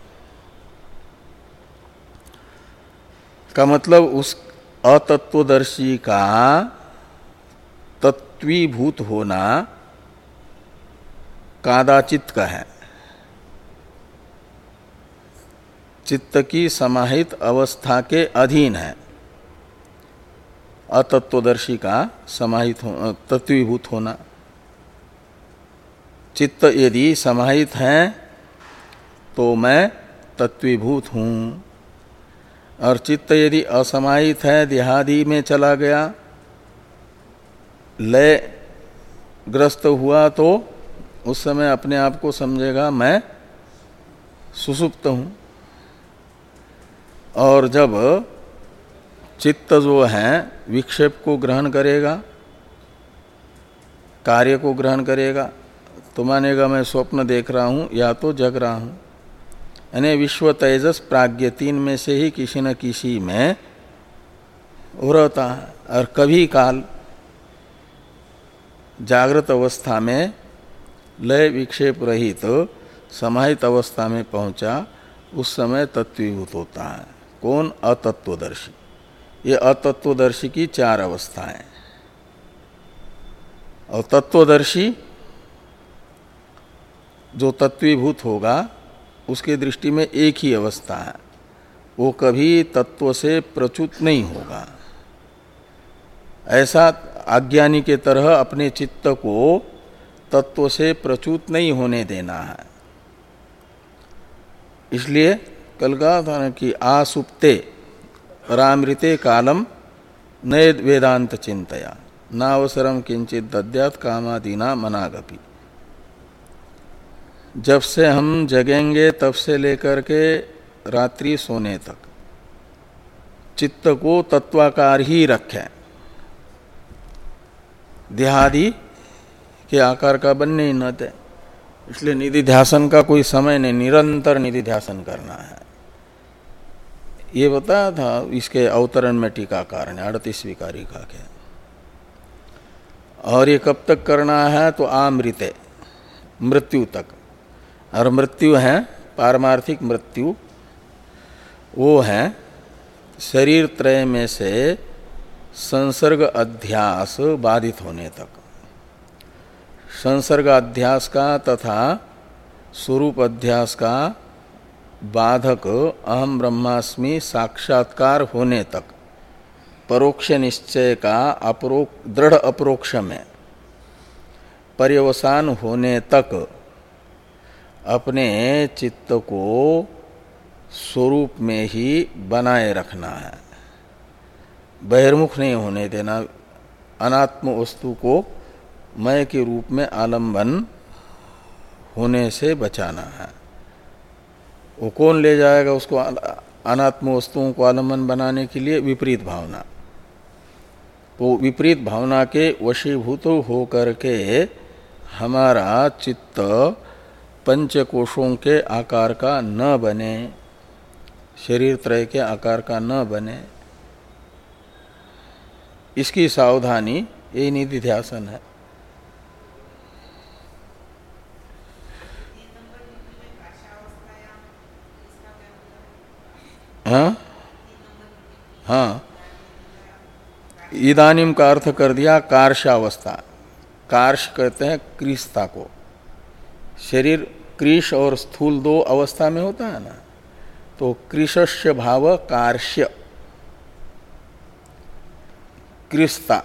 का मतलब उस अतत्वदर्शी का तत्वीभूत होना कादाचित का है। चित्त की समाहित अवस्था के अधीन है अतत्वदर्शी का समाहित हो, तत्वीभूत होना। चित्त यदि समाहित है तो मैं तत्वीभूत हूँ, और चित्त यदि असमाहित है, देहादि में चला गया, लय ग्रस्त हुआ, तो उस समय अपने आप को समझेगा मैं सुसुप्त हूँ। और जब चित्त जो है विक्षेप को ग्रहण करेगा, कार्य को ग्रहण करेगा, तो मानेगा मैं स्वप्न देख रहा हूँ या तो जग रहा हूँ। यानी विश्व, तेजस, प्राज्ञ तीन में से ही किसी न किसी में हो रहता है। और कभी काल जागृत अवस्था में लय विक्षेप रहित तो समाहित अवस्था में पहुंचा, उस समय तत्वीभूत होता है। कौन? अतत्वदर्शी। ये अतत्वदर्शी की चार अवस्थाएं। और तत्वदर्शी जो तत्वीभूत होगा उसके दृष्टि में एक ही अवस्था है, वो कभी तत्व से प्रच्युत नहीं होगा। ऐसा अज्ञानी के तरह अपने चित्त को तत्व से प्रच्युत नहीं होने देना है। इसलिए कल कहा था ना कि आसुप्ते रामृते कालम नए वेदांत चिंतया नावसरम किंचित दद्यात कामादीना मनागपि। जब से हम जगेंगे तब से लेकर के रात्रि सोने तक चित्त को तत्वाकार ही रखें, देहादि के आकार का बनने ही न दे। इसलिए निधि ध्यासन का कोई समय नहीं, निरंतर निधि ध्यासन करना है। ये बताया था इसके अवतरण में टीकाकार ने अड़तीसवीं कारिका के। और ये कब तक करना है? तो आमृते, मृत्यु तक। और मृत्यु है पारमार्थिक मृत्यु, वो है शरीर त्रय में से संसर्ग अध्यास बाधित होने तक। संसर्ग अध्यास का तथा स्वरूप अध्यास का बाधक अहम ब्रह्मास्मि साक्षात्कार होने तक, परोक्ष निश्चय का अपरोक्ष, दृढ़ अपरोक्ष में पर्यवसान होने तक अपने चित्त को स्वरूप में ही बनाए रखना है, बहिर्मुख नहीं होने देना। अनात्म वस्तु को मय के रूप में आलंबन होने से बचाना है। वो कौन ले जाएगा उसको अनात्म वस्तुओं को आलंबन बनाने के लिए? विपरीत भावना। तो विपरीत भावना के वशीभूत हो करके हमारा चित्त पंचकोशों के आकार का न बने, शरीर त्रय के आकार का न बने, इसकी सावधानी यही निधि ध्यासन है। हाँ हाँ, इदानीम का अर्थ कर दिया कार्शावस्था। कार्श कहते हैं क्रीस्ता को। शरीर क्रीश और स्थूल दो अवस्था में होता है ना, तो कृशस्य भाव कार्श्य, कृस्ता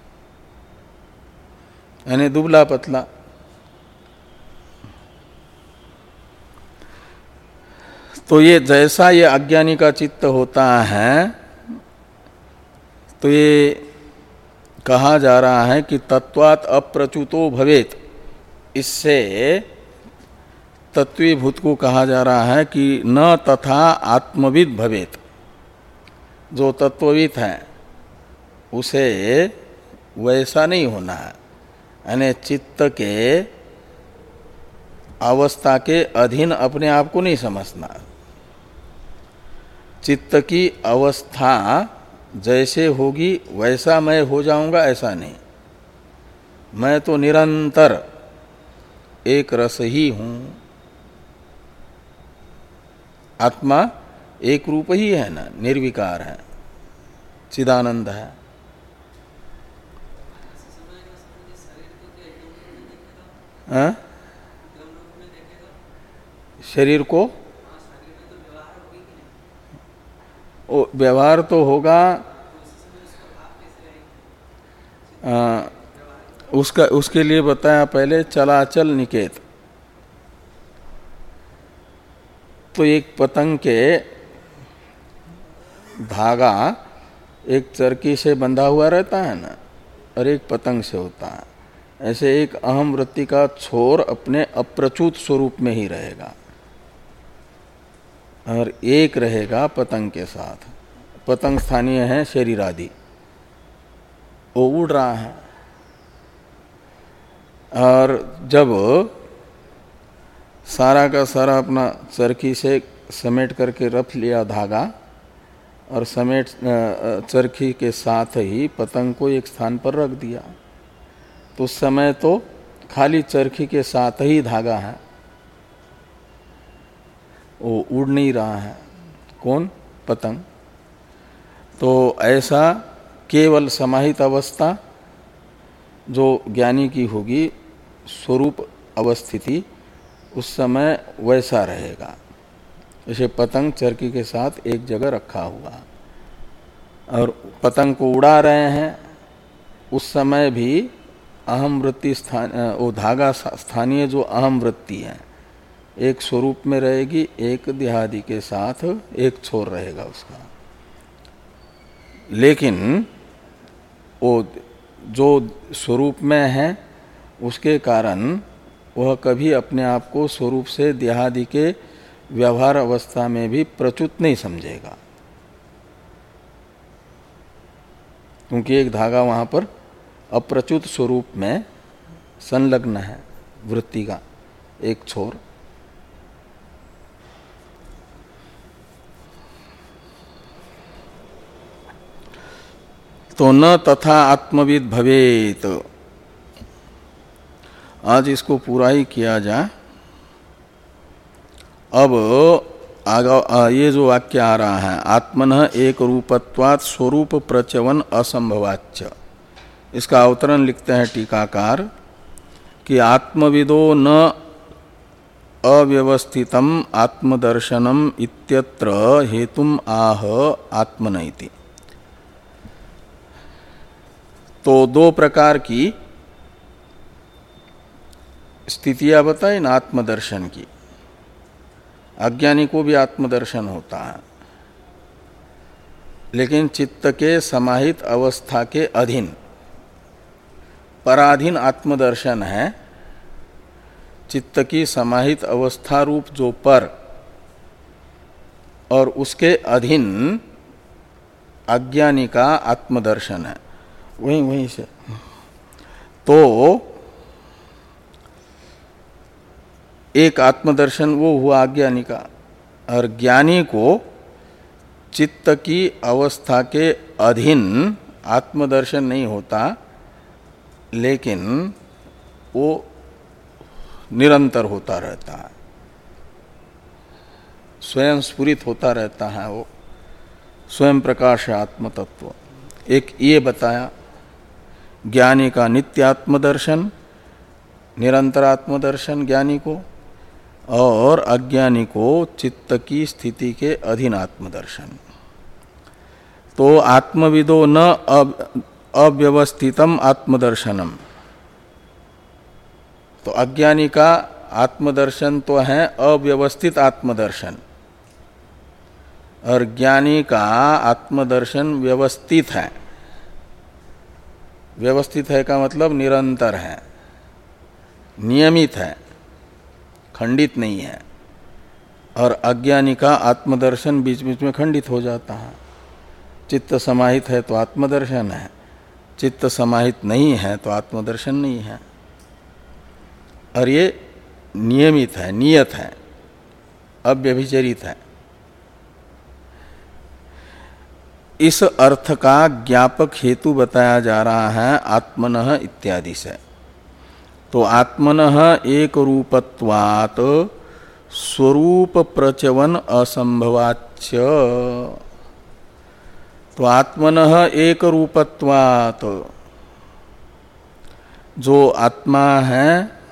यानी दुबला पतला। तो ये जैसा ये अज्ञानी का चित्त होता है, तो ये कहा जा रहा है कि तत्वात् अप्रच्युतो भवेत। इससे तत्वीभूत को कहा जा रहा है कि न तथा आत्मविद भवेत। जो तत्वविद है उसे वैसा नहीं होना है, यानी चित्त के अवस्था के अधीन अपने आप को नहीं समझना। चित्त की अवस्था जैसे होगी वैसा मैं हो जाऊंगा ऐसा नहीं। मैं तो निरंतर एक रस ही हूं। आत्मा एक रूप ही है ना, निर्विकार है, चिदानंद है। हाँ? शरीर को ओ, व्यवहार तो होगा। आ, उसका उसके लिए बताया पहले चलाचल निकेत। तो एक पतंग के धागा एक चरखी से बंधा हुआ रहता है ना, और एक पतंग से होता है। ऐसे एक अहम वृत्ति का छोर अपने अप्रच्युत स्वरूप में ही रहेगा और एक रहेगा पतंग के साथ। पतंग स्थानीय है शरीर आदि, वो उड़ रहा है। और जब सारा का सारा अपना चरखी से समेट करके रख लिया धागा, और समेट चरखी के साथ ही पतंग को एक स्थान पर रख दिया, तो उस समय तो खाली चरखी के साथ ही धागा है, वो उड़ नहीं रहा है। कौन? पतंग। तो ऐसा केवल समाहित अवस्था जो ज्ञानी की होगी, स्वरूप अवस्थिति, उस समय वैसा रहेगा जैसे पतंग चरखी के साथ एक जगह रखा हुआ, और पतंग को उड़ा रहे हैं उस समय भी अहम वृत्ति स्थान, वो धागा स्थानीय जो अहम वृत्ति है एक स्वरूप में रहेगी, एक देहादि के साथ एक छोर रहेगा उसका। लेकिन वो जो स्वरूप में है उसके कारण वह कभी अपने आप को स्वरूप से देहादि के व्यवहार अवस्था में भी प्रच्युत नहीं समझेगा, क्योंकि एक धागा वहाँ पर अप्रच्युत स्वरूप में संलग्न है, वृत्ति का एक छोर। तो न तथा आत्मविद भवेत। आज इसको पूरा ही किया जाए। अब आगा ये जो वाक्य आ रहा है, आत्मनः एक रूपत्वात् स्वरूप प्रचवन असंभवाच्च, इसका अवतरण लिखते हैं टीकाकार कि आत्मविदो न अव्यवस्थितम आत्मदर्शनम इत्यत्र हेतुम आह आत्मनैति। तो दो प्रकार की स्थितियां बताई ना आत्मदर्शन की। अज्ञानी को भी आत्मदर्शन होता है, लेकिन चित्त के समाहित अवस्था के अधीन पराधीन आत्मदर्शन है। चित्त की समाहित अवस्था रूप जो पर और उसके अधीन अज्ञानी का आत्मदर्शन है, वहीं वहीं से। तो एक आत्मदर्शन वो हुआ अज्ञानी का, और ज्ञानी को चित्त की अवस्था के अधीन आत्मदर्शन नहीं होता, लेकिन वो निरंतर होता रहता है, स्वयं स्फुरित होता रहता है, वो स्वयं प्रकाश आत्म तत्व। एक ये बताया ज्ञानी का नित्य आत्मदर्शन, निरंतर आत्मदर्शन ज्ञानी को, और अज्ञानी को चित्त की स्थिति के अधीन आत्मदर्शन। तो आत्मविदो न अव्यवस्थितम आत्मदर्शनम। तो अज्ञानी का आत्मदर्शन तो है अव्यवस्थित आत्मदर्शन, और ज्ञानी का आत्मदर्शन व्यवस्थित है। व्यवस्थित है का मतलब निरंतर है, नियमित है, खंडित नहीं है। और अज्ञानी का आत्मदर्शन बीच बीच में खंडित हो जाता है। चित्त समाहित है तो आत्मदर्शन है, चित्त समाहित नहीं है तो आत्मदर्शन नहीं है। और ये नियमित है, नियत है, अव्यभिचरित है। इस अर्थ का ज्ञापक हेतु बताया जा रहा है आत्मनः इत्यादि से। तो आत्मनः एक रूपत्वात् स्वरूप प्रचवन असंभवाच्च। तो आत्मनः एक रूपत्वात्, जो आत्मा है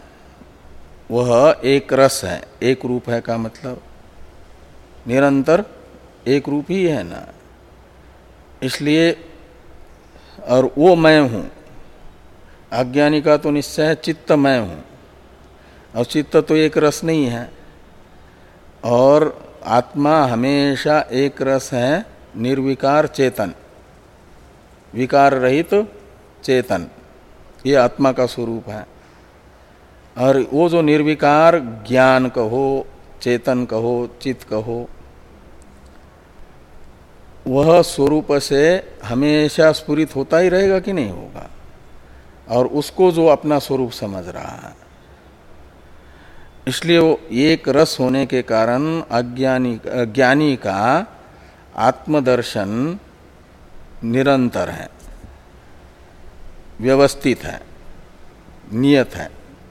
वह एक रस है। एक रूप है का मतलब निरंतर एक रूप ही है ना, इसलिए। और वो मैं हूं, अज्ञानी का तो निश्चय है चित्त मैं हूं, और चित्त तो एक रस नहीं है। और आत्मा हमेशा एक रस है, निर्विकार चेतन, विकार रहित तो चेतन, ये आत्मा का स्वरूप है। और वो जो निर्विकार ज्ञान कहो, चेतन कहो, चित्त कहो, वह स्वरूप से हमेशा स्फुरित होता ही रहेगा कि नहीं होगा। और उसको जो अपना स्वरूप समझ रहा है, इसलिए वो एक रस होने के कारण अज्ञानी ज्ञानी का आत्मदर्शन निरंतर है, व्यवस्थित है, नियत है।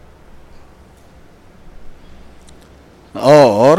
और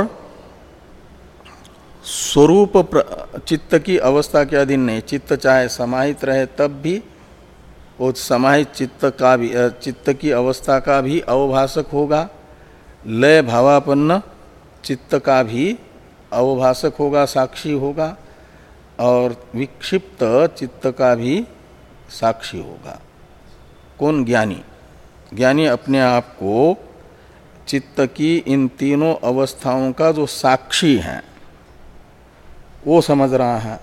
स्वरूप चित्त की अवस्था के अधीन नहीं। चित्त चाहे समाहित रहे तब भी वो समाहित चित्त का भी, चित्त की अवस्था का भी अवभाषक होगा, लय भावापन्न चित्त का भी अवभाषक होगा, साक्षी होगा, और विक्षिप्त चित्त का भी साक्षी होगा। कौन? ज्ञानी। ज्ञानी अपने आप को चित्त की इन तीनों अवस्थाओं का जो साक्षी है वो समझ रहा है।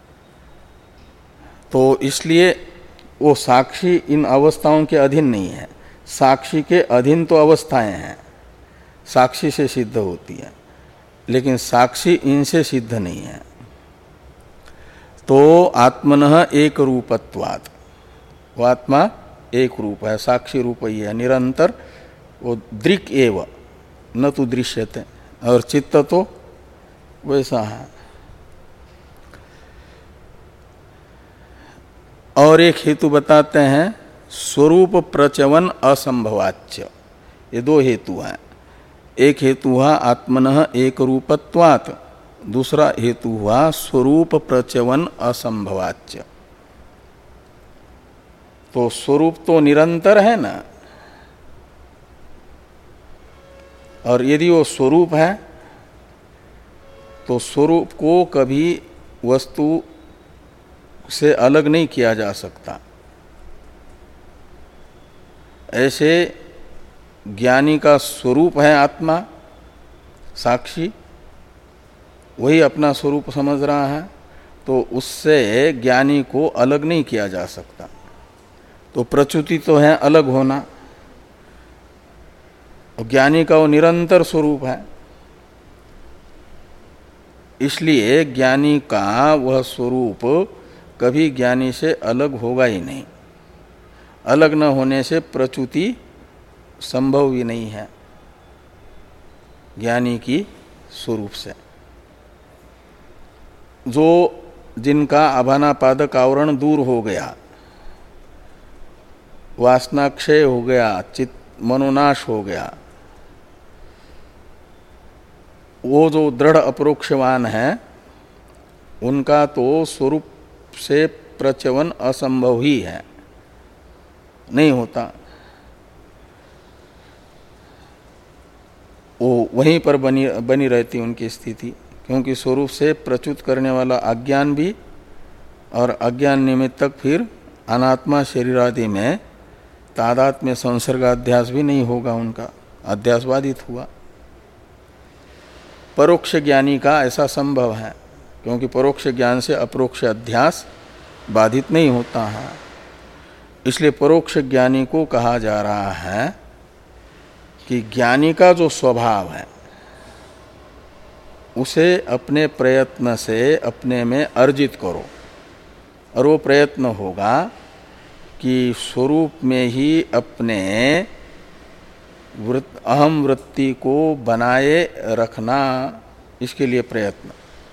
तो इसलिए वो साक्षी इन अवस्थाओं के अधीन नहीं है। साक्षी के अधीन तो अवस्थाएं हैं, साक्षी से सिद्ध होती है, लेकिन साक्षी इनसे सिद्ध नहीं है। तो आत्मनः एक रूपत्वात्, वो आत्मा एक रूप है, साक्षी रूप ही है, निरंतर। वो दृक् एव न तो दृश्यते, और चित्त तो वैसा है। और एक हेतु बताते हैं स्वरूप प्रचवन असंभवाच्य। ये दो हेतु हैं। एक हेतु हुआ आत्मनः एक रूपत्वात्, दूसरा हेतु हुआ स्वरूप प्रचवन असंभवाच्य। तो स्वरूप तो निरंतर है ना, और यदि वो स्वरूप है तो स्वरूप को कभी वस्तु से अलग नहीं किया जा सकता। ऐसे ज्ञानी का स्वरूप है आत्मा, साक्षी, वही अपना स्वरूप समझ रहा है, तो उससे ज्ञानी को अलग नहीं किया जा सकता। तो प्रच्युति तो है अलग होना, और ज्ञानी का वो निरंतर स्वरूप है। इसलिए ज्ञानी का वह स्वरूप कभी ज्ञानी से अलग होगा ही नहीं। अलग न होने से प्रच्युति संभव ही नहीं है ज्ञानी की स्वरूप से। जो जिनका आभानापादक आवरण दूर हो गया, वासनाक्षय हो गया, चित्त मनोनाश हो गया, वो जो दृढ़ अपरोक्षवान है, उनका तो स्वरूप से प्रचवन असंभव ही है, नहीं होता। वो वहीं पर बनी बनी रहती उनकी स्थिति, क्योंकि स्वरूप से प्रच्युत करने वाला अज्ञान भी, और अज्ञान निमित्तक फिर अनात्मा शरीर आदि में तादात्म्य संसर्गाध्यास भी नहीं होगा, उनका अध्यास बाधित हुआ। परोक्ष ज्ञानी का ऐसा संभव है, क्योंकि परोक्ष ज्ञान से अपरोक्ष अध्यास बाधित नहीं होता है। इसलिए परोक्ष ज्ञानी को कहा जा रहा है कि ज्ञानी का जो स्वभाव है उसे अपने प्रयत्न से अपने में अर्जित करो, और वो प्रयत्न होगा कि स्वरूप में ही अपने वृत्त अहम वृत्ति को बनाए रखना, इसके लिए प्रयत्न।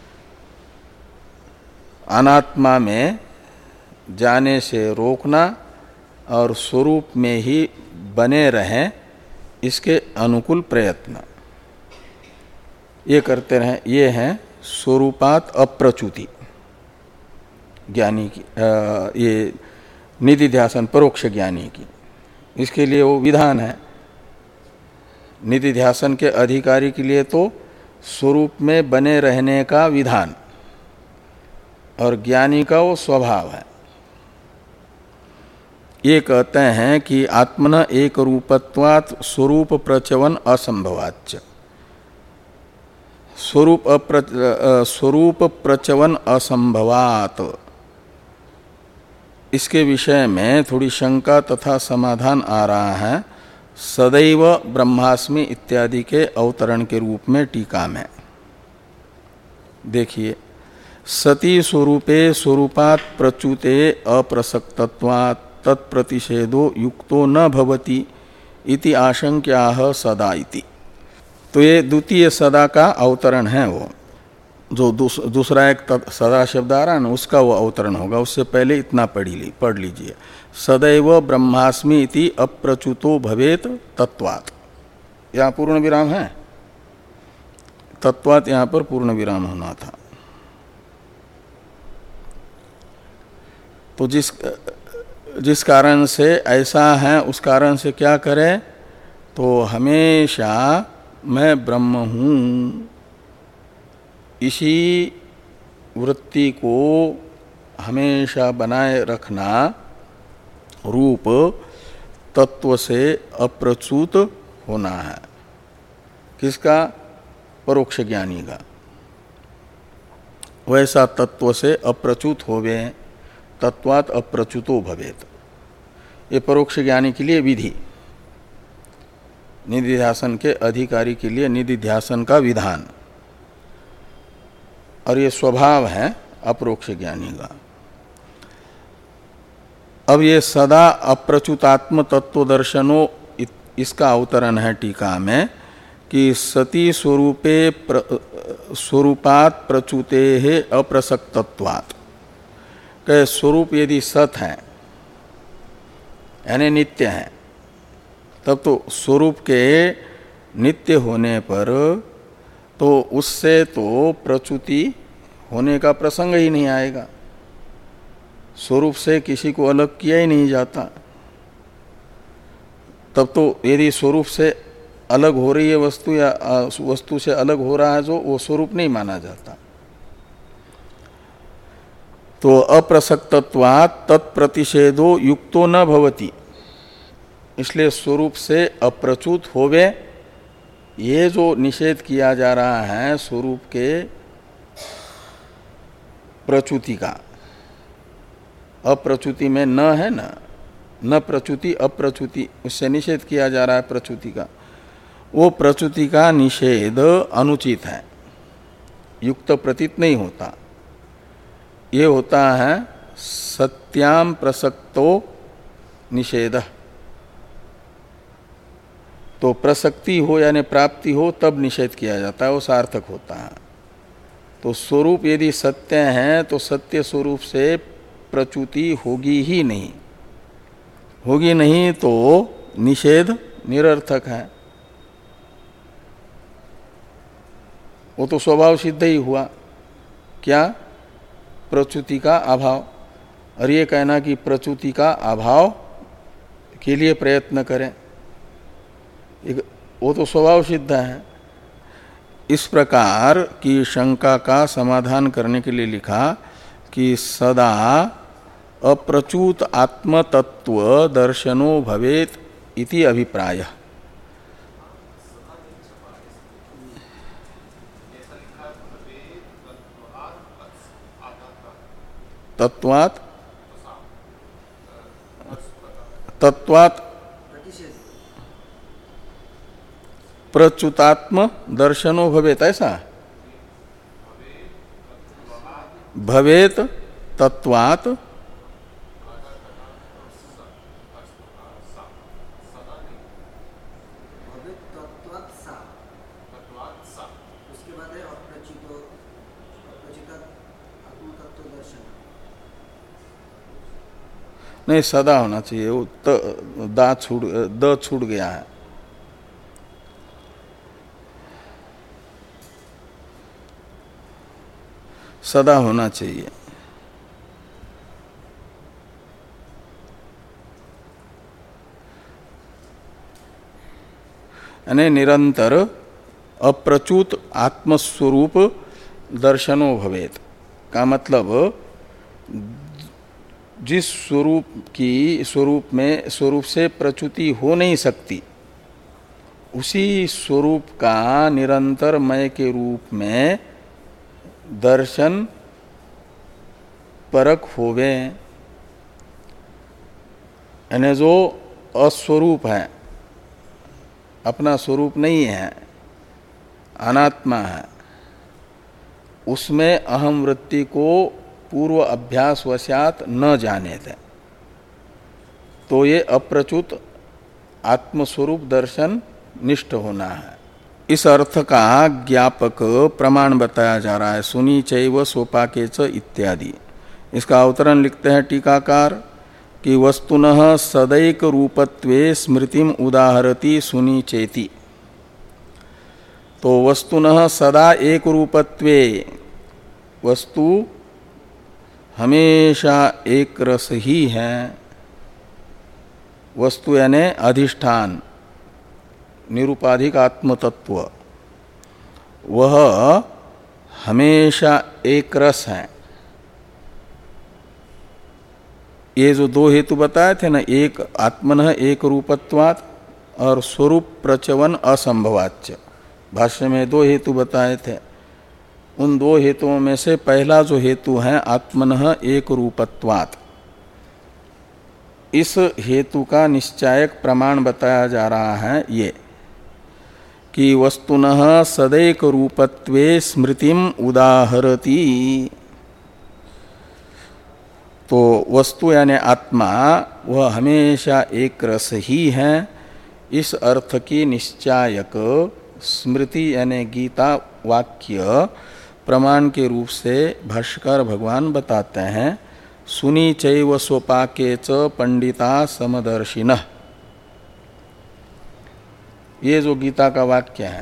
अनात्मा में जाने से रोकना और स्वरूप में ही बने रहें, इसके अनुकूल प्रयत्न ये करते रहें। ये है स्वरूपात अप्रच्युति ज्ञानी की, आ, ये निधिध्यासन परोक्ष ज्ञानी की। इसके लिए वो विधान है। निधिध्यासन के अधिकारी के लिए तो स्वरूप में बने रहने का विधान, और ज्ञानी का वो स्वभाव है। ये कहते हैं कि आत्मन एक रूपत्वात् स्वरूप प्रचवन असंभवाच्च। स्वरूप अप्र स्वरूप प्रचवन असंभवात्, इसके विषय में थोड़ी शंका तथा समाधान आ रहा है सदैव ब्रह्मास्मि इत्यादि के अवतरण के रूप में टीका में। देखिए, सती स्वरूपे स्वरूपात् प्रच्युते अप्रसक्तत्वात् तत्प्रतिषेधो युक्तो न भवति इति आशंक्याः सदा इति। तो ये द्वितीय सदा का अवतरण है, वो जो दूस, दूसरा एक सदा शब्द आ रहा है ना, उसका वो अवतरण होगा। उससे पहले इतना पढ़ी ली पढ़ लीजिए, सदैव ब्रह्मास्मि इति अप्रच्युतो भवेत तत्वात्। यहाँ पूर्ण विराम है, तत्वात् यहाँ पर पूर्ण विराम होना था। तो जिस जिस कारण से ऐसा है उस कारण से क्या करें, तो हमेशा मैं ब्रह्म हूँ, इसी वृत्ति को हमेशा बनाए रखना रूप तत्व से अप्रच्युत होना है। किसका? परोक्ष ज्ञानी का। वैसा तत्व से अप्रच्युत होवे, तत्वात् अप्रच्युतो भवेत। ये परोक्ष ज्ञानी के लिए विधि, निधिध्यासन के अधिकारी के लिए निधिध्यासन का विधान, और ये स्वभाव है अपरोक्ष ज्ञानी का। अब ये सदा अप्रच्युतात्म तत्व दर्शनो, इसका अवतरण है टीका में कि सती स्वरूपे प्र, स्वरूपात् प्रच्युते है अप्रसक्तत्वात्। के स्वरूप यदि सत है यानी नित्य है, तब तो स्वरूप के नित्य होने पर तो उससे तो प्रच्युति होने का प्रसंग ही नहीं आएगा। स्वरूप से किसी को अलग किया ही नहीं जाता। तब तो यदि स्वरूप से अलग हो रही है वस्तु या वस्तु से अलग हो रहा है जो, वो स्वरूप नहीं माना जाता। तो अप्रसक्तत्वात् तत्प्रतिषेधो युक्तो न भवति, इसलिए स्वरूप से अप्रच्युत होवे, ये जो निषेध किया जा रहा है स्वरूप के प्रच्युति का, अप्रच्युति में न है ना, न प्रच्युति अप्रच्युति, उससे निषेध किया जा रहा है प्रच्युति का। वो प्रच्युति का निषेध अनुचित है, युक्त प्रतीत नहीं होता। ये होता है सत्याम प्रसक्तो निषेध। तो प्रसक्ति हो यानी प्राप्ति हो तब निषेध किया जाता है, वो सार्थक होता है। तो स्वरूप यदि सत्य है तो सत्य स्वरूप से प्रच्युति होगी ही नहीं, होगी नहीं तो निषेध निरर्थक है। वो तो स्वभाव सिद्ध ही हुआ, क्या? प्रच्युति का अभाव। और ये कहना कि प्रच्युति का अभाव के लिए प्रयत्न करें, वो तो स्वभाव सिद्ध है। इस प्रकार की शंका का समाधान करने के लिए लिखा कि सदा अप्रचूत आत्मतत्व दर्शनो भवेत इति अभिप्राय। तत्वात् तत्वात् प्रच्युतात्म दर्शनो भवेत, ऐसा भवेत तत्वात् नहीं, सदा होना चाहिए, वो त दा छूट द छूट गया है। सदा होना चाहिए। यानी निरंतर अप्रचुत आत्मस्वरूप दर्शनो भवेत का मतलब जिस स्वरूप की स्वरूप में स्वरूप से प्रच्युति हो नहीं सकती, उसी स्वरूप का निरंतर मय के रूप में दर्शन परक होवे। यानी जो अस्वरूप है, अपना स्वरूप नहीं है, अनात्मा है, उसमें अहम वृत्ति को पूर्व अभ्यास वशात न जाने दें, तो ये अप्रच्युत आत्मस्वरूप दर्शन निष्ठ होना है। इस अर्थ का ज्ञापक प्रमाण बताया जा रहा है, सुनी चैव सोपाके च इत्यादि। इसका अवतरण लिखते हैं टीकाकार कि वस्तुनः सदैक रूपत्वे स्मृतिम उदाहरति सुनी चेति। तो वस्तुनः सदा एक रूपत्वे, वस्तु हमेशा एक रस ही है। वस्तु यानी अधिष्ठान, निरुपाधिक आत्मतत्व, वह हमेशा एक रस है। ये जो दो हेतु बताए थे ना, एक आत्मनः एक रूपत्वात् और स्वरूप प्रचवन असंभवाच्य, भाष्य में दो हेतु बताए थे। उन दो हेतुओं में से पहला जो हेतु है आत्मनः एक रूपत्वात्, इस हेतु का निश्चायक प्रमाण बताया जा रहा है ये कि वस्तुनः सदैक रूपत्वे स्मृतिम उदाहरति। तो वस्तु यानी आत्मा वह हमेशा एक रस ही है, इस अर्थ की निश्चायक स्मृति यानी गीता वाक्य प्रमाण के रूप से भाष्यकार भगवान बताते हैं। सुनी चैव स्वपाके च पंडिता समदर्शिनः, ये जो गीता का वाक्य है,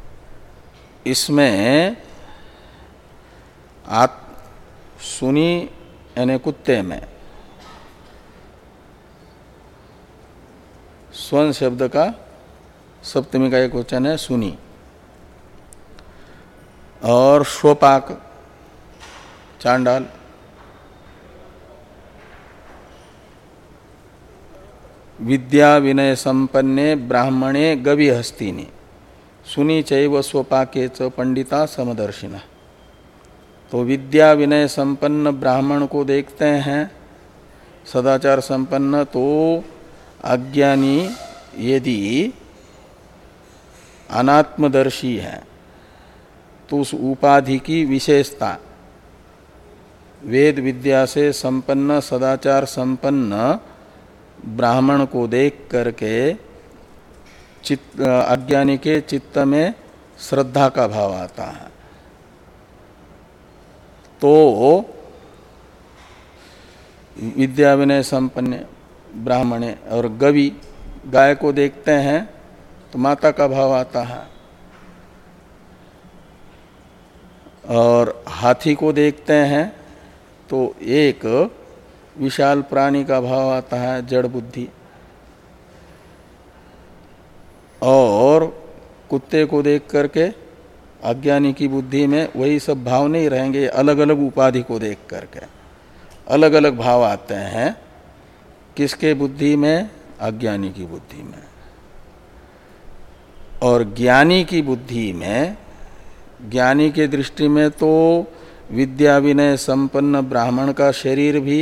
इसमें आत सुनी यानी कुत्ते में स्वन शब्द का सप्तमी का एक वचन है सुनी, और स्वपाक चांडाल, विद्या विनय संपन्ने ब्राह्मणे गवि हस्तिनी सुनी चैव स्वपाके च पंडिता समदर्शिना। तो विद्या विनय संपन्न ब्राह्मण को देखते हैं, सदाचार संपन्न, तो अज्ञानी यदि अनात्मदर्शी है तो उस उपाधि की विशेषता वेद विद्या से संपन्न सदाचार संपन्न ब्राह्मण को देख करके चित्त अज्ञानी के चित्त में श्रद्धा का भाव आता है। तो विद्या विनय संपन्न ब्राह्मण और गवि गाय को देखते हैं तो माता का भाव आता है, और हाथी को देखते हैं तो एक विशाल प्राणी का भाव आता है, जड़ बुद्धि, और कुत्ते को देख करके अज्ञानी की बुद्धि में वही सब भाव नहीं रहेंगे, अलग अलग उपाधि को देख करके। अलग अलग भाव आते हैं। किसके बुद्धि में? अज्ञानी की बुद्धि में। और ज्ञानी की बुद्धि में, ज्ञानी के दृष्टि में तो विद्या विनय संपन्न ब्राह्मण का शरीर भी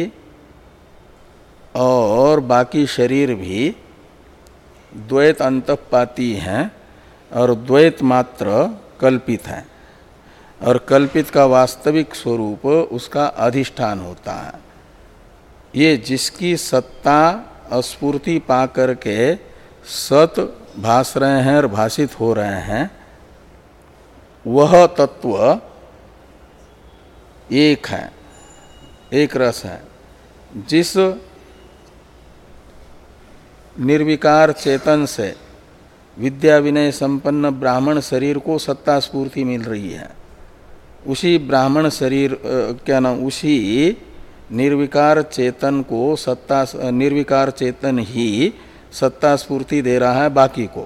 और बाकी शरीर भी द्वैत अंतःपाती हैं और द्वैत मात्र कल्पित है, और कल्पित का वास्तविक स्वरूप उसका अधिष्ठान होता है। ये जिसकी सत्ता स्फूर्ति पा करके सत भास रहे हैं और भाषित हो रहे हैं, वह तत्व एक है, एक रस है। जिस निर्विकार चेतन से विद्या विनय संपन्न ब्राह्मण शरीर को सत्ता स्फूर्ति मिल रही है, उसी ब्राह्मण शरीर क्या नाम उसी निर्विकार चेतन को सत्ता, निर्विकार चेतन ही सत्ता स्फूर्ति दे रहा है बाकी को।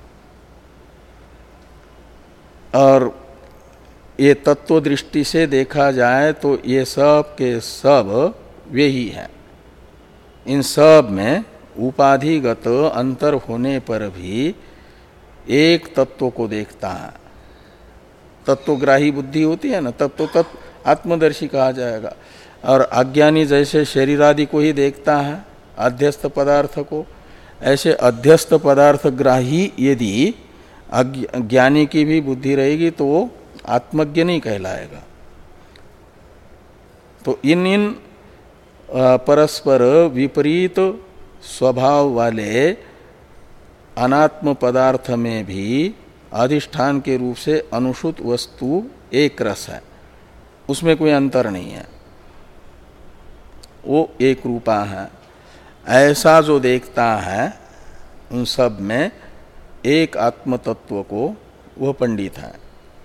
और ये तत्व दृष्टि से देखा जाए तो ये सब के सब वे ही है। इन सब में उपाधिगत अंतर होने पर भी एक तत्व को देखता है। तत्वग्राही बुद्धि होती है ना, तब तो तत्व आत्मदर्शी कहा जाएगा। और अज्ञानी जैसे शरीर आदि को ही देखता है, अध्यस्त पदार्थ को, ऐसे अध्यस्त पदार्थ ग्राही यदि ज्ञानी की भी बुद्धि रहेगी तो वो आत्मज्ञ नहीं कहलाएगा। तो इन इन परस्पर विपरीत स्वभाव वाले अनात्म पदार्थ में भी अधिष्ठान के रूप से अनुसूत वस्तु एक रस है, उसमें कोई अंतर नहीं है, वो एक रूपा है। ऐसा जो देखता है उन सब में एक आत्म तत्व को, वह पंडित है।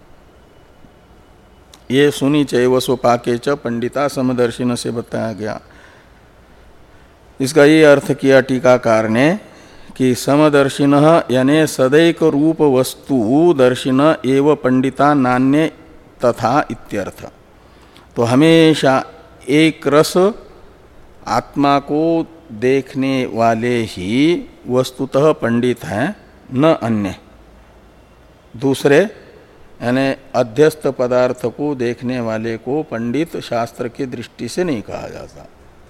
ये सुनी चैव सोपाके च पंडिता समदर्शिन से बताया गया। इसका ये अर्थ किया टीकाकार ने कि समदर्शिन यानी सदैक रूप वस्तु दर्शिन एव पंडिता नान्य तथा इत्यर्थ। तो हमेशा एक रस आत्मा को देखने वाले ही वस्तुतः पंडित हैं, न अन्य। दूसरे यानी अध्यस्त पदार्थ को देखने वाले को पंडित शास्त्र की दृष्टि से नहीं कहा जाता।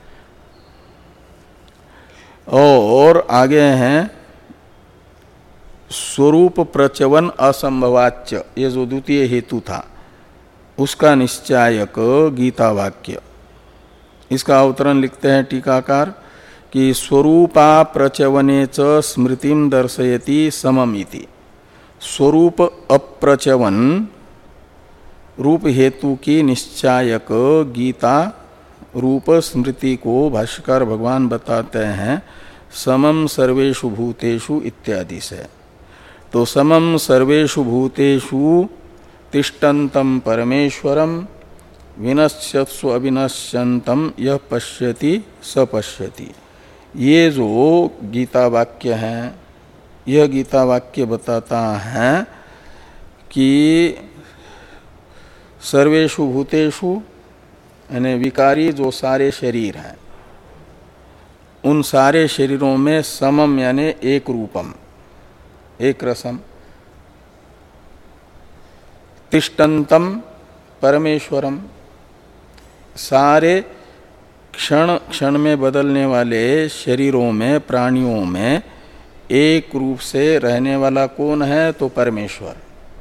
और आगे हैं स्वरूप प्रचवन असंभवाच्य, ये जो द्वितीय हेतु था उसका निश्चायक गीता वाक्य। इसका अवतरण लिखते हैं टीकाकार कि स्वरूपा प्रचवने च स्मृतिम दर्शयति सममिति। स्वरूप अप्रचवन रूप हेतु की निश्चायक गीता रूप स्मृति को भाष्यकार भगवान बताते हैं समम सर्वेषु भूतेषु इत्यादि से। तो समम सर्वेषु भूतेषु तिष्ठन्तं परमेश्वरम विनश्यत्सु अविनश्यन्तं यह पश्यति स पश्यति। ये जो गीता वाक्य हैं, यह गीता वाक्य बताता है कि सर्वेषु भूतेषु यानी विकारी जो सारे शरीर हैं, उन सारे शरीरों में समम यानी एक रूपम, एक रसम, तिष्ठन्तं परमेश्वरम, सारे क्षण क्षण में बदलने वाले शरीरों में, प्राणियों में एक रूप से रहने वाला कौन है? तो परमेश्वर।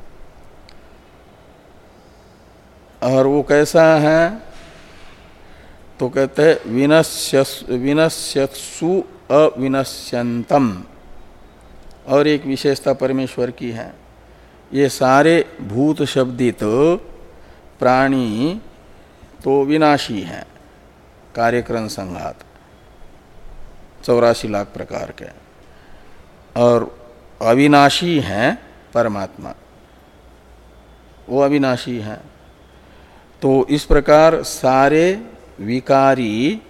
और वो कैसा है? तो कहते हैं विनश्यत्सु अविनश्यन्तम। और एक विशेषता परमेश्वर की है, ये सारे भूत शब्दित प्राणी तो विनाशी हैं, कार्यक्रम संघात चौरासी लाख प्रकार के, और अविनाशी हैं परमात्मा, वो अविनाशी हैं। तो इस प्रकार सारे विकारी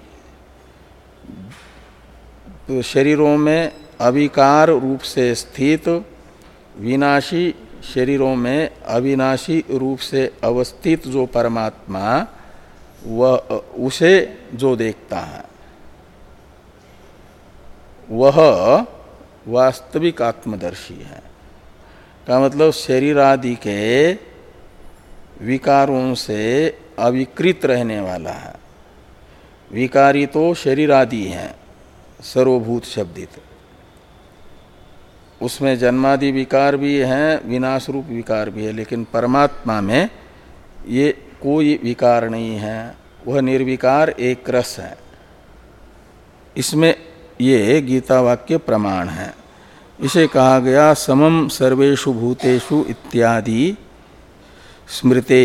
शरीरों में अविकार रूप से स्थित, विनाशी शरीरों में अविनाशी रूप से अवस्थित जो परमात्मा वह उसे जो देखता है वह वास्तविक आत्मदर्शी है। का मतलब शरीर आदि के विकारों से अविकृत रहने वाला है। विकारी तो शरीर आदि हैं, सर्वभूत शब्दित, उसमें जन्मादि विकार भी हैं, विनाश रूप विकार भी है, लेकिन परमात्मा में ये कोई विकार नहीं है, वह निर्विकार एक रस है। इसमें ये गीता वाक्य प्रमाण है। इसे कहा गया समम सर्वेषु भूतेषु इत्यादि स्मृते।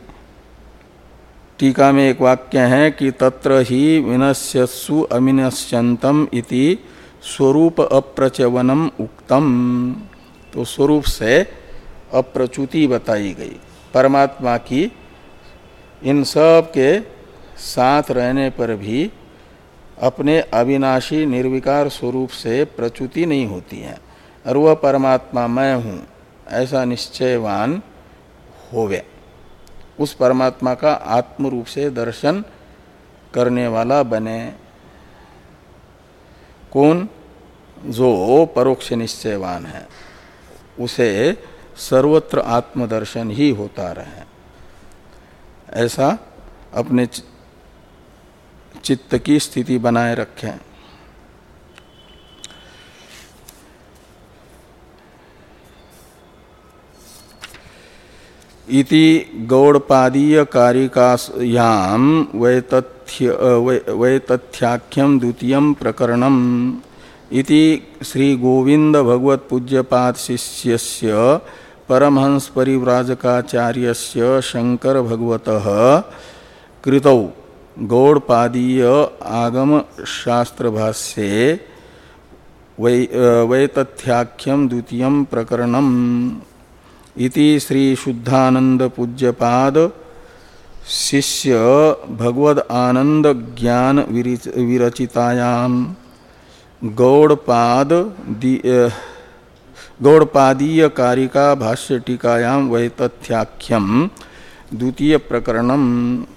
टीका में एक वाक्य है कि तत्र ही विनश्यत्सु अविनश्यन्तम इति स्वरूप अप्रचवनम उक्तम। तो स्वरूप से अप्रच्युति बताई गई, परमात्मा की इन सब के साथ रहने पर भी अपने अविनाशी निर्विकार स्वरूप से प्रच्युति नहीं होती है, और वह परमात्मा मैं हूँ ऐसा निश्चयवान होवे। उस परमात्मा का आत्म रूप से दर्शन करने वाला बने। कौन? जो परोक्ष निश्चयवान है, उसे सर्वत्र आत्मदर्शन ही होता रहे, ऐसा अपने चित्त की स्थिति बनाए रखें। इति गौड़पादीय कारिकायां वैतथ्य वैतथ्याख्यम द्वितीयं प्रकरणम् इति श्री गोविंद भगवत पूज्यपाद शिष्यस्य परमहंस परिव्राजकाचार्यस्य शंकर भगवतः कृतौ गौड़पादीय आगम शास्त्र भाष्ये वै वैतथ्याख्यम द्वितीयं प्रकरणम् इति श्री शुद्धानंद पूज्यपाद शिष्य भगवद आनंद ज्ञान विरचितायां गौड़पाद गौड़पादीय कारिका भाष्य टीकायां वैतथ्याख्यम द्वितीय प्रकरणम्